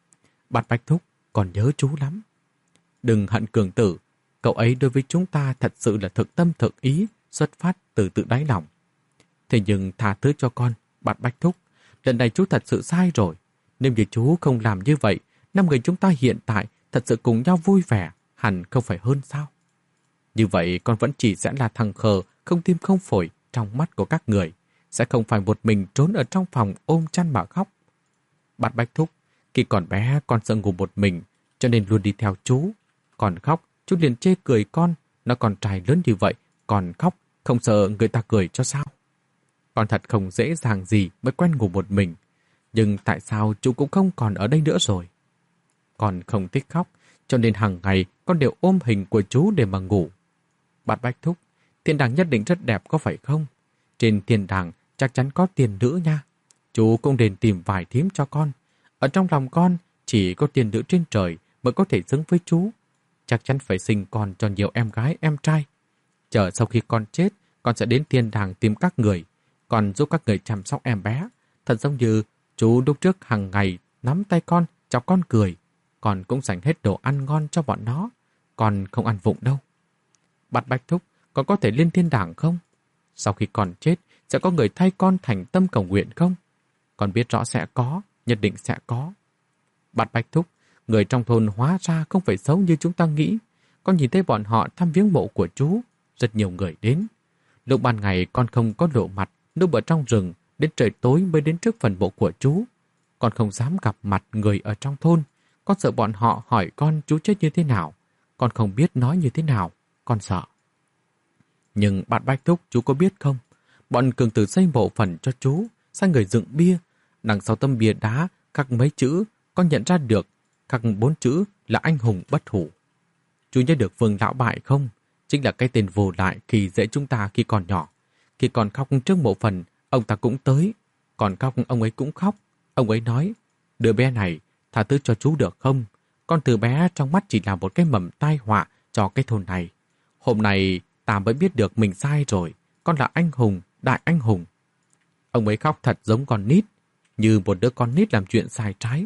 Bát Bách thúc, còn nhớ chú lắm. Đừng hận Cường tử, cậu ấy đối với chúng ta thật sự là thực tâm thực ý, xuất phát từ tự đáy lòng. Thế nhưng tha thứ cho con, Bát Bách thúc, lần này chú thật sự sai rồi. Nếu như chú không làm như vậy, năm người chúng ta hiện tại thật sự cùng nhau vui vẻ, hẳn không phải hơn sao? Như vậy con vẫn chỉ sẽ là thằng khờ, không tim không phổi trong mắt của các người, sẽ không phải một mình trốn ở trong phòng ôm chăn mà khóc. Bát Bách thúc, khi còn bé con sợ ngủ một mình, cho nên luôn đi theo chú. Còn khóc, chú liền chê cười con, nó còn trai lớn như vậy, còn khóc, không sợ người ta cười cho sao? Con thật không dễ dàng gì mới quen ngủ một mình, nhưng tại sao chú cũng không còn ở đây nữa rồi? Con không thích khóc, cho nên hàng ngày con đều ôm hình của chú để mà ngủ. Bát Bách thúc, thiên đàng nhất định rất đẹp có phải không? Trên thiên đàng chắc chắn có tiền nữ nha. Chú cũng nên tìm vài thím cho con. Ở trong lòng con chỉ có tiền nữ trên trời mới có thể xứng với chú. Chắc chắn phải sinh con cho nhiều em gái em trai. Chờ sau khi con chết, con sẽ đến thiên đàng tìm các người, còn giúp các người chăm sóc em bé. Thật giống như chú lúc trước hàng ngày nắm tay con, chọc con cười. Con cũng dành hết đồ ăn ngon cho bọn nó. Con không ăn vụng đâu. Bát Bách thúc, con có thể lên thiên đàng không? Sau khi con chết, sẽ có người thay con thành tâm cầu nguyện không? Con biết rõ sẽ có, nhất định sẽ có. Bát Bách thúc, người trong thôn hóa ra không phải xấu như chúng ta nghĩ. Con nhìn thấy bọn họ thăm viếng mộ của chú, rất nhiều người đến. Lúc ban ngày con không có lộ mặt, núp ở trong rừng, đến trời tối mới đến trước phần mộ của chú. Con không dám gặp mặt người ở trong thôn. Con sợ bọn họ hỏi con chú chết như thế nào. Con không biết nói như thế nào. Con sợ. Nhưng Bát Bách thúc, chú có biết không? Bọn Cường tử xây mộ phần cho chú, sai người dựng bia. Đằng sau tấm bia đá khắc mấy chữ, con nhận ra được khắc bốn chữ là anh hùng bất hủ. Chú nhớ được Vương Lão Bại không? chính là cái tên vô lại khi dễ chúng ta khi còn nhỏ. Khi còn khóc trước mộ phần, ông ta cũng tới. Còn khóc ông ấy cũng khóc. Ông ấy nói, đứa bé này, tha thứ cho chú được không? Con từ bé trong mắt chỉ là một cái mầm tai họa cho cái thôn này. Hôm nay ta mới biết được mình sai rồi. Con là anh hùng, đại anh hùng. Ông ấy khóc thật giống con nít, như một đứa con nít làm chuyện sai trái.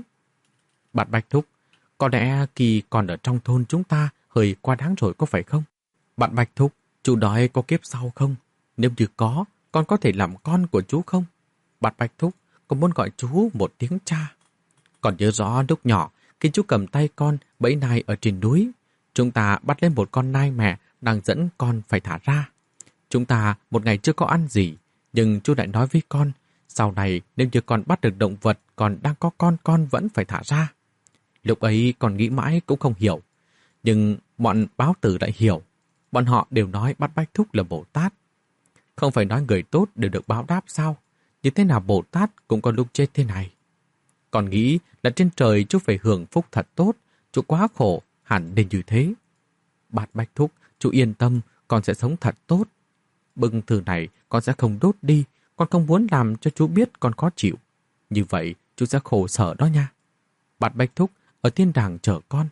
Bạn Bạch Thúc, có lẽ khi còn ở trong thôn chúng ta hơi quá đáng rồi có phải không? Bạn Bạch Thúc, chú đói có kiếp sau không? Nếu như có, con có thể làm con của chú không? Bạn Bạch Thúc, con muốn gọi chú một tiếng cha. Còn nhớ rõ lúc nhỏ, khi chú cầm tay con bẫy nai ở trên núi, chúng ta bắt lên một con nai mẹ đang dẫn con phải thả ra. Chúng ta một ngày chưa có ăn gì, nhưng chú lại nói với con, sau này nếu như con bắt được động vật còn đang có con, con vẫn phải thả ra. Lúc ấy con nghĩ mãi cũng không hiểu, nhưng bọn báo tử lại hiểu. Bọn họ đều nói bắt Bạch Thúc là Bồ Tát. Không phải nói người tốt đều được báo đáp sao? Như thế nào Bồ Tát cũng có lúc chết thế này. Còn nghĩ là trên trời chú phải hưởng phúc thật tốt, chú quá khổ, hẳn nên như thế. Bạt Bạch Thúc, chú yên tâm, con sẽ sống thật tốt. Bưng thư này con sẽ không đốt đi, con không muốn làm cho chú biết con khó chịu. Như vậy chú sẽ khổ sở đó nha. Bạt Bạch Thúc ở thiên đàng chờ con.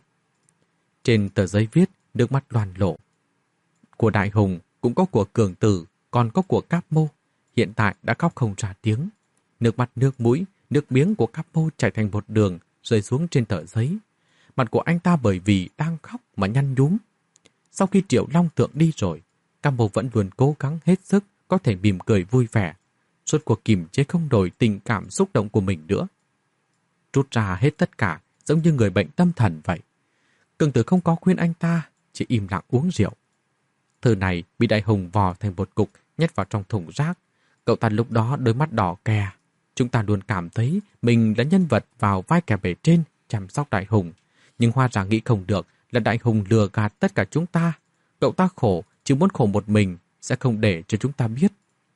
Trên tờ giấy viết, nước mắt loàn lộ. Của Đại Hùng cũng có của Cường Tử, còn có của Cáp Mô. Hiện tại đã khóc không ra tiếng. Nước mắt, nước mũi, nước miếng của Cáp Mô chảy thành một đường, rơi xuống trên tờ giấy. Mặt của anh ta bởi vì đang khóc mà nhăn nhúm. Sau khi Triệu Long Tượng đi rồi, Cáp Mô vẫn luôn cố gắng hết sức có thể mỉm cười vui vẻ. Suốt cuộc kiềm chế không nổi tình cảm xúc động của mình nữa. Trút ra hết tất cả, giống như người bệnh tâm thần vậy. Cường Tử không có khuyên anh ta, chỉ im lặng uống rượu. Thư này bị Đại Hùng vò thành một cục, nhét vào trong thùng rác. Cậu ta lúc đó đôi mắt đỏ kè. Chúng ta luôn cảm thấy mình là nhân vật vào vai kẻ bề trên chăm sóc Đại Hùng. Nhưng hóa ra nghĩ không được là Đại Hùng lừa gạt tất cả chúng ta. Cậu ta khổ, chỉ muốn khổ một mình, sẽ không để cho chúng ta biết.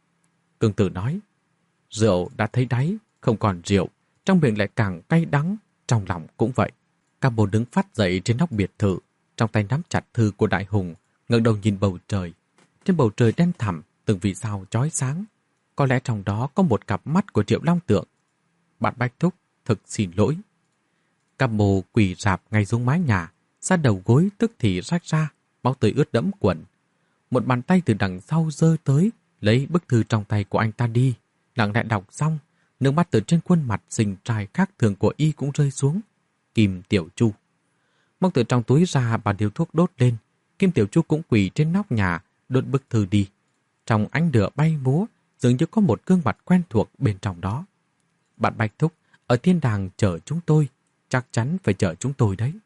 Cường Tử nói, rượu đã thấy đáy, không còn rượu, trong miệng lại càng cay đắng, trong lòng cũng vậy. Cáp Mô đứng phát dậy trên nóc biệt thự, trong tay nắm chặt thư của Đại Hùng, ngẩng đầu nhìn bầu trời. Trên bầu trời đen thẳm, từng vì sao chói sáng. Có lẽ trong đó có một cặp mắt của Triệu Long Tượng. Bạn Bạch Thúc, thực xin lỗi. Cáp Mô quỳ rạp ngay xuống mái nhà, sát đầu gối tức thì rách ra, máu tươi ướt đẫm quần. Một bàn tay từ đằng sau giơ tới, lấy bức thư trong tay của anh ta đi. Lặng lẽ đọc xong, nước mắt từ trên khuôn mặt xinh trai khác thường của y cũng rơi xuống. Kim Tiểu Chu. Móc từ trong túi ra bà điếu thuốc đốt lên. Kim Tiểu Chu cũng quỳ trên nóc nhà, đốt bức thư đi. Trong ánh lửa bay múa, dường như có một gương mặt quen thuộc bên trong đó. Bạn Bạch Thúc, ở thiên đàng chờ chúng tôi, chắc chắn phải chờ chúng tôi đấy.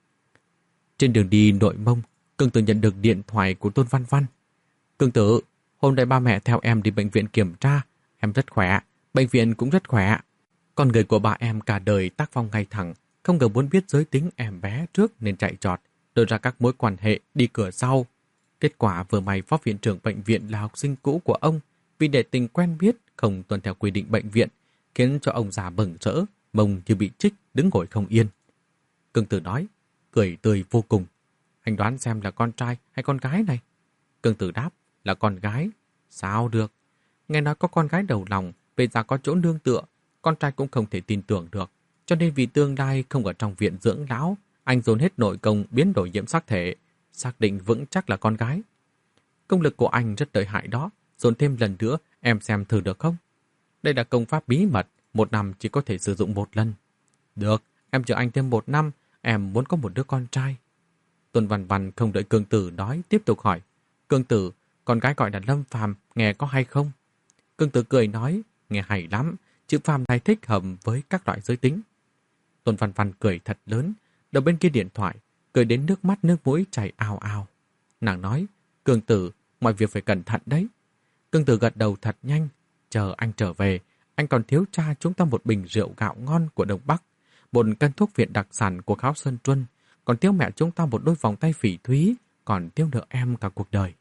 Trên đường đi Nội Mông, Cường Tử nhận được điện thoại của Tôn Văn Văn. Cường Tử, hôm nay ba mẹ theo em đi bệnh viện kiểm tra, em rất khỏe, bệnh viện cũng rất khỏe. Con người của ba em cả đời tác phong ngay thẳng, không ngờ muốn biết giới tính em bé trước nên chạy trọt, đưa ra các mối quan hệ đi cửa sau. Kết quả vừa may phó viện trưởng bệnh viện là học sinh cũ của ông, vì để tình quen biết không tuân theo quy định bệnh viện, khiến cho ông già bừng rỡ, mông như bị trích, đứng ngồi không yên. Cường Tử nói, cười tươi vô cùng. Anh đoán xem là con trai hay con gái này? Cường Tử đáp, là con gái. Sao được? Nghe nói có con gái đầu lòng, về già có chỗ nương tựa, con trai cũng không thể tin tưởng được. Cho nên vì tương lai không ở trong viện dưỡng lão, anh dồn hết nội công biến đổi nhiễm sắc thể, xác định vững chắc là con gái. Công lực của anh rất lợi hại đó, dồn thêm lần nữa, em xem thử được không? Đây là công pháp bí mật, một năm chỉ có thể sử dụng một lần. Được, em chờ anh thêm một năm, em muốn có một đứa con trai. Tôn Văn Văn không đợi Cường Tử nói, tiếp tục hỏi. Cường Tử, con gái gọi là Lâm Phàm, nghe có hay không? Cường Tử cười nói, nghe hay lắm, chữ Phàm này thích hợp với các loại giới tính. Tôn Văn Văn cười thật lớn, đầu bên kia điện thoại, cười đến nước mắt nước mũi chảy ào ào. Nàng nói, Cường Tử, mọi việc phải cẩn thận đấy. Cường Tử gật đầu thật nhanh, chờ anh trở về, anh còn thiếu cha chúng ta một bình rượu gạo ngon của Đông Bắc, một cân thuốc viện đặc sản của Kháo Sơn Truân, còn thiếu mẹ chúng ta một đôi vòng tay phỉ thúy, còn thiếu nợ em cả cuộc đời.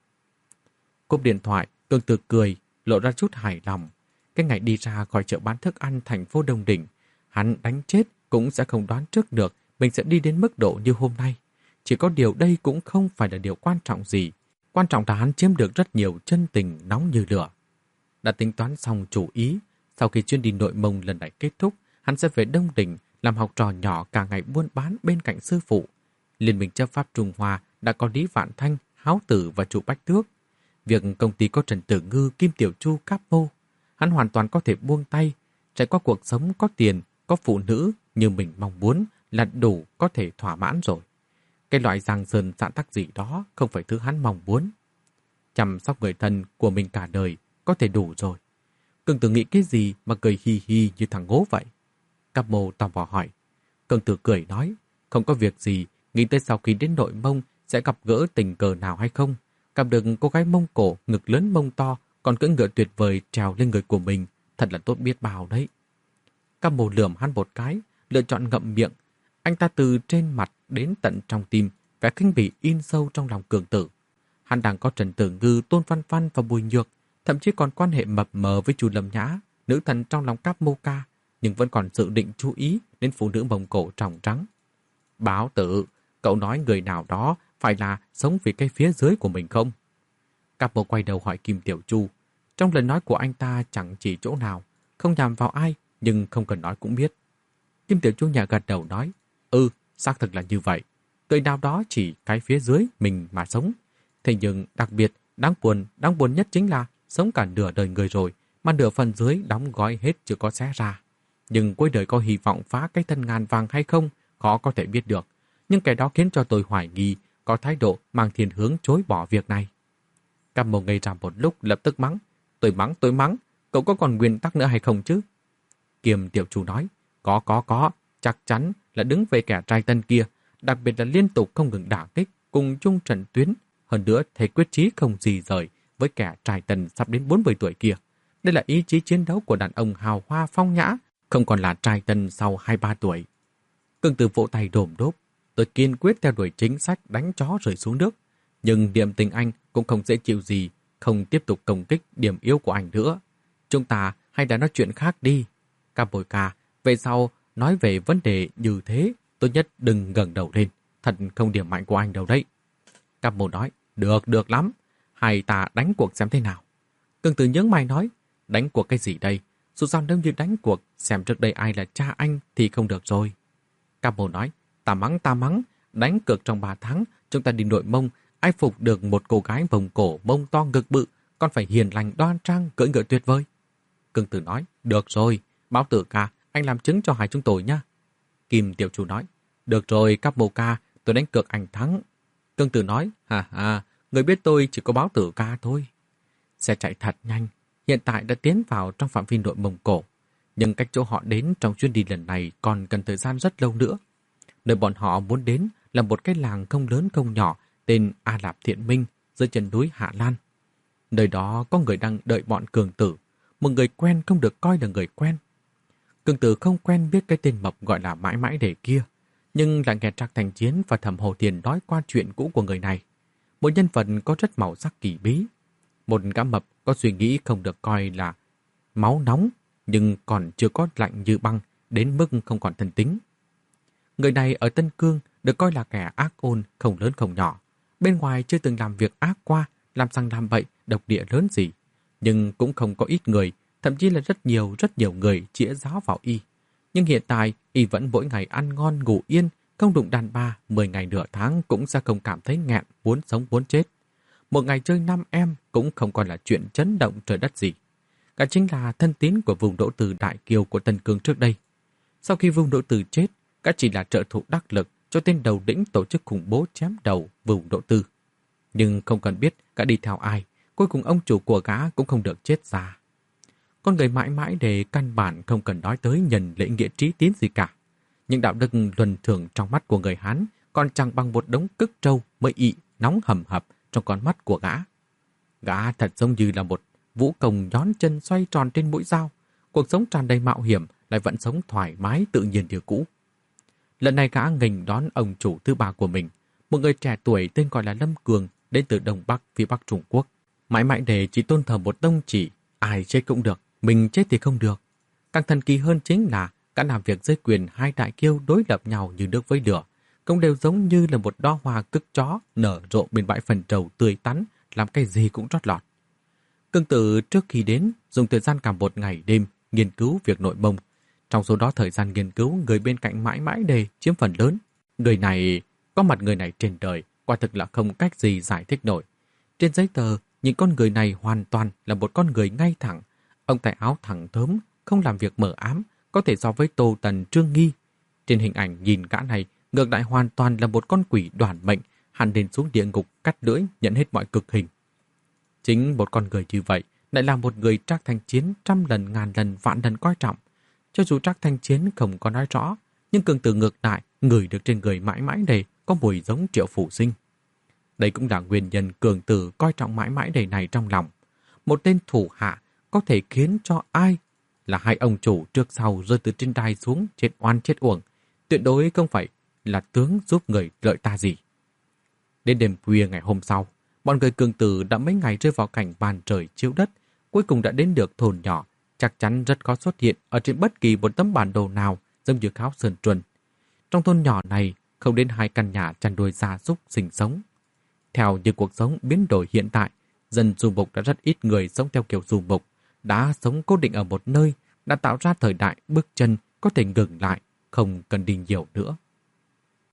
Cúp điện thoại, Cường Tử cười, lộ ra chút hài lòng. Cái ngày đi ra khỏi chợ bán thức ăn thành phố Đông Đỉnh, hắn đánh chết cũng sẽ không đoán trước được mình sẽ đi đến mức độ như hôm nay. Chỉ có điều đây cũng không phải là điều quan trọng gì. Quan trọng là hắn chiếm được rất nhiều chân tình nóng như lửa. Đã tính toán xong chủ ý, sau khi chuyến đi Nội Mông lần này kết thúc, hắn sẽ về Đông Đình làm học trò nhỏ cả ngày buôn bán bên cạnh sư phụ. Liên minh chấp pháp Trung Hoa đã có Lý Vạn Thanh, Háo Tử và Trụ Bách Tước. Việc công ty có Trần Tử Ngư, Kim Tiểu Chu, Cáp Mô, hắn hoàn toàn có thể buông tay, trải qua cuộc sống có tiền, có phụ nữ như mình mong muốn là đủ có thể thỏa mãn rồi. Cái loại giang sơn xã tắc gì đó không phải thứ hắn mong muốn. Chăm sóc người thân của mình cả đời có thể đủ rồi. Cường Tử nghĩ cái gì mà cười hi hi như thằng ngố vậy? Cáp Mô tò mò hỏi. Cường Tử cười nói, không có việc gì, nghĩ tới sau khi đến Nội Mông sẽ gặp gỡ tình cờ nào hay không. Gặp được cô gái Mông Cổ, ngực lớn mông to, còn cưỡi ngựa tuyệt vời trèo lên người của mình, thật là tốt biết bao đấy. Cáp Mô lườm hắn một cái, lựa chọn ngậm miệng. Anh ta từ trên mặt đến tận trong tim, vẻ khinh bỉ in sâu trong lòng Cường Tử. Hắn đang có Trần Tử Ngư, Tôn Văn Văn và Bùi Nhược, thậm chí còn quan hệ mập mờ với Chu Lâm Nhã, nữ thần trong lòng Cáp Mô ca, nhưng vẫn còn dự định chú ý đến phụ nữ Mông Cổ tròng trắng. Báo Tử, cậu nói người nào đó phải là sống vì cái phía dưới của mình không? Cáp Mô quay đầu hỏi Kim Tiểu Chu. Trong lời nói của anh ta chẳng chỉ chỗ nào, không nhằm vào ai, nhưng không cần nói cũng biết. Kim Tiểu Chu nhà gật đầu nói, ừ, xác thực là như vậy. Người nào đó chỉ cái phía dưới mình mà sống. Thế nhưng đặc biệt, đáng buồn, đáng buồn nhất chính là sống cả nửa đời người rồi, mà nửa phần dưới đóng gói hết chưa có xé ra. Nhưng cuối đời có hy vọng phá cái thân ngàn vàng hay không, khó có thể biết được. Nhưng cái đó khiến cho tôi hoài nghi, có thái độ mang thiên hướng chối bỏ việc này. Cáp Mô ngây ra một lúc lập tức mắng. Tôi mắng, tôi mắng, cậu có còn nguyên tắc nữa hay không chứ? Kim Tiểu Chu nói, có, có, có, chắc chắn là đứng về kẻ trai tân kia, đặc biệt là liên tục không ngừng đả kích, cùng chung trận tuyến. Hơn nữa, thầy quyết chí không gì rời với kẻ trai tân sắp đến bốn mươi tuổi kia. Đây là ý chí chiến đấu của đàn ông hào hoa phong nhã, không còn là trai tân sau hai ba tuổi. Cường Tử vỗ tay đồm đốp. Tôi kiên quyết theo đuổi chính sách đánh chó rơi xuống nước. Nhưng điểm tình anh cũng không dễ chịu gì, không tiếp tục công kích điểm yếu của anh nữa. Chúng ta hay đã nói chuyện khác đi. Cáp Bồi ca, về sau nói về vấn đề như thế, tốt nhất đừng ngẩng đầu lên. Thật không điểm mạnh của anh đâu đấy. Cáp Mô nói, được, được lắm. Hay ta đánh cuộc xem thế nào. Cường Tử nhướng mày nói, đánh cuộc cái gì đây? Dù sao nếu như đánh cuộc, xem trước đây ai là cha anh thì không được rồi. Cáp Mô nói, ta mắng, ta mắng, đánh cược trong ba tháng, chúng ta đi Nội Mông, ai phục được một cô gái Mông Cổ, mông to ngực bự, còn phải hiền lành đoan trang, cưỡi ngựa tuyệt vời. Cường Tử nói, được rồi, Báo Tử ca, anh làm chứng cho hai chúng tôi nhá. Kim Tiểu Chu nói, được rồi Cáp Mô ca, tôi đánh cược anh thắng. Cường Tử nói, hà hà, người biết tôi chỉ có Báo Tử ca thôi. Xe chạy thật nhanh, hiện tại đã tiến vào trong phạm vi Nội Mông Cổ, nhưng cách chỗ họ đến trong chuyến đi lần này còn cần thời gian rất lâu nữa. Nơi bọn họ muốn đến là một cái làng không lớn không nhỏ tên A Lạp Thiện Minh dưới chân núi Hạ Lan. Nơi đó có người đang đợi bọn Cường Tử, một người quen không được coi là người quen. Cường Tử không quen biết cái tên mập gọi là Mãi Mãi Để kia, nhưng lại nghe Trác Thành Chiến và Thẩm Hồ Thiền nói qua chuyện cũ của người này. Một nhân vật có rất màu sắc kỳ bí. Một gã mập có suy nghĩ không được coi là máu nóng, nhưng còn chưa có lạnh như băng, đến mức không còn thân tính. Người này ở Tân Cương được coi là kẻ ác ôn không lớn không nhỏ. Bên ngoài chưa từng làm việc ác qua, làm sang làm bậy, độc địa lớn gì. Nhưng cũng không có ít người, thậm chí là rất nhiều rất nhiều người chĩa giáo vào y. Nhưng hiện tại, y vẫn mỗi ngày ăn ngon ngủ yên, không đụng đàn bà, mười ngày nửa tháng cũng sẽ không cảm thấy nghẹn, muốn sống muốn chết. Một ngày chơi năm em cũng không còn là chuyện chấn động trời đất gì. Cả chính là thân tín của vùng Đỗ Từ Đại Kiều của Tân Cương trước đây. Sau khi vùng Đỗ Từ chết, cả chỉ là trợ thủ đắc lực cho tên đầu lĩnh tổ chức khủng bố chém đầu vùng Đỗ Từ. Nhưng không cần biết cả đi theo ai, cuối cùng ông chủ của gã cũng không được chết già. Con người Mãi Mãi Để căn bản không cần nói tới nhân lễ nghĩa trí tín gì cả. Nhưng đạo đức luân thường trong mắt của người Hán còn chẳng bằng một đống cứt trâu mới ị nóng hầm hập trong con mắt của gã. Gã thật giống như là một vũ công nhón chân xoay tròn trên mũi dao. Cuộc sống tràn đầy mạo hiểm lại vẫn sống thoải mái tự nhiên như cũ. Lần này gã nghênh đón ông chủ thứ ba của mình, một người trẻ tuổi tên gọi là Lâm Cường, đến từ Đông Bắc phía Bắc Trung Quốc. Mãi Mãi Để chỉ tôn thờ một tông chỉ, ai chết cũng được, mình chết thì không được. Càng thần kỳ hơn chính là cả làm việc dưới quyền hai đại kiêu đối lập nhau như nước với lửa, cũng đều giống như là một đóa hoa cứt chó nở rộ bên bãi phần trầu tươi tắn làm cái gì cũng trót lọt. Cương Tử trước khi đến dùng thời gian cả một ngày đêm nghiên cứu việc nội mông. Trong số đó thời gian nghiên cứu người bên cạnh mãi mãi đề chiếm phần lớn. Người này, có mặt người này trên đời, quả thực là không cách gì giải thích nổi. Trên giấy tờ, nhìn con người này hoàn toàn là một con người ngay thẳng. Ông tay áo thẳng thớm, không làm việc mờ ám, có thể so với Tô Tần Trương Nghi. Trên hình ảnh nhìn gã này, ngược lại hoàn toàn là một con quỷ đoản mệnh, hẳn đến xuống địa ngục cắt lưỡi nhận hết mọi cực hình. Chính một con người như vậy lại là một người Trác Thanh Chiến trăm lần ngàn lần vạn lần coi trọng. Cho dù Trác Thanh Chiến không có nói rõ, nhưng Cương Tử ngược lại ngửi được trên người mãi mãi đầy có mùi giống Triệu Phủ Sinh. Đây cũng là nguyên nhân Cương Tử coi trọng mãi mãi đầy này trong lòng. Một tên thủ hạ có thể khiến cho ai là hai ông chủ trước sau rơi từ trên đài xuống chết oan chết uổng, tuyệt đối không phải là tướng giúp người lợi ta gì. Đến đêm khuya ngày hôm sau, bọn người Cương Tử đã mấy ngày rơi vào cảnh bàn trời chiếu đất, cuối cùng đã đến được thôn nhỏ, chắc chắn rất khó xuất hiện ở trên bất kỳ một tấm bản đồ nào giống như Kháo Sơn Truân. Trong thôn nhỏ này, không đến hai căn nhà chăn nuôi gia súc sinh sống. Theo như cuộc sống biến đổi hiện tại, dân du mục đã rất ít người sống theo kiểu du mục, đã sống cố định ở một nơi, đã tạo ra thời đại bước chân có thể ngừng lại, không cần đi nhiều nữa.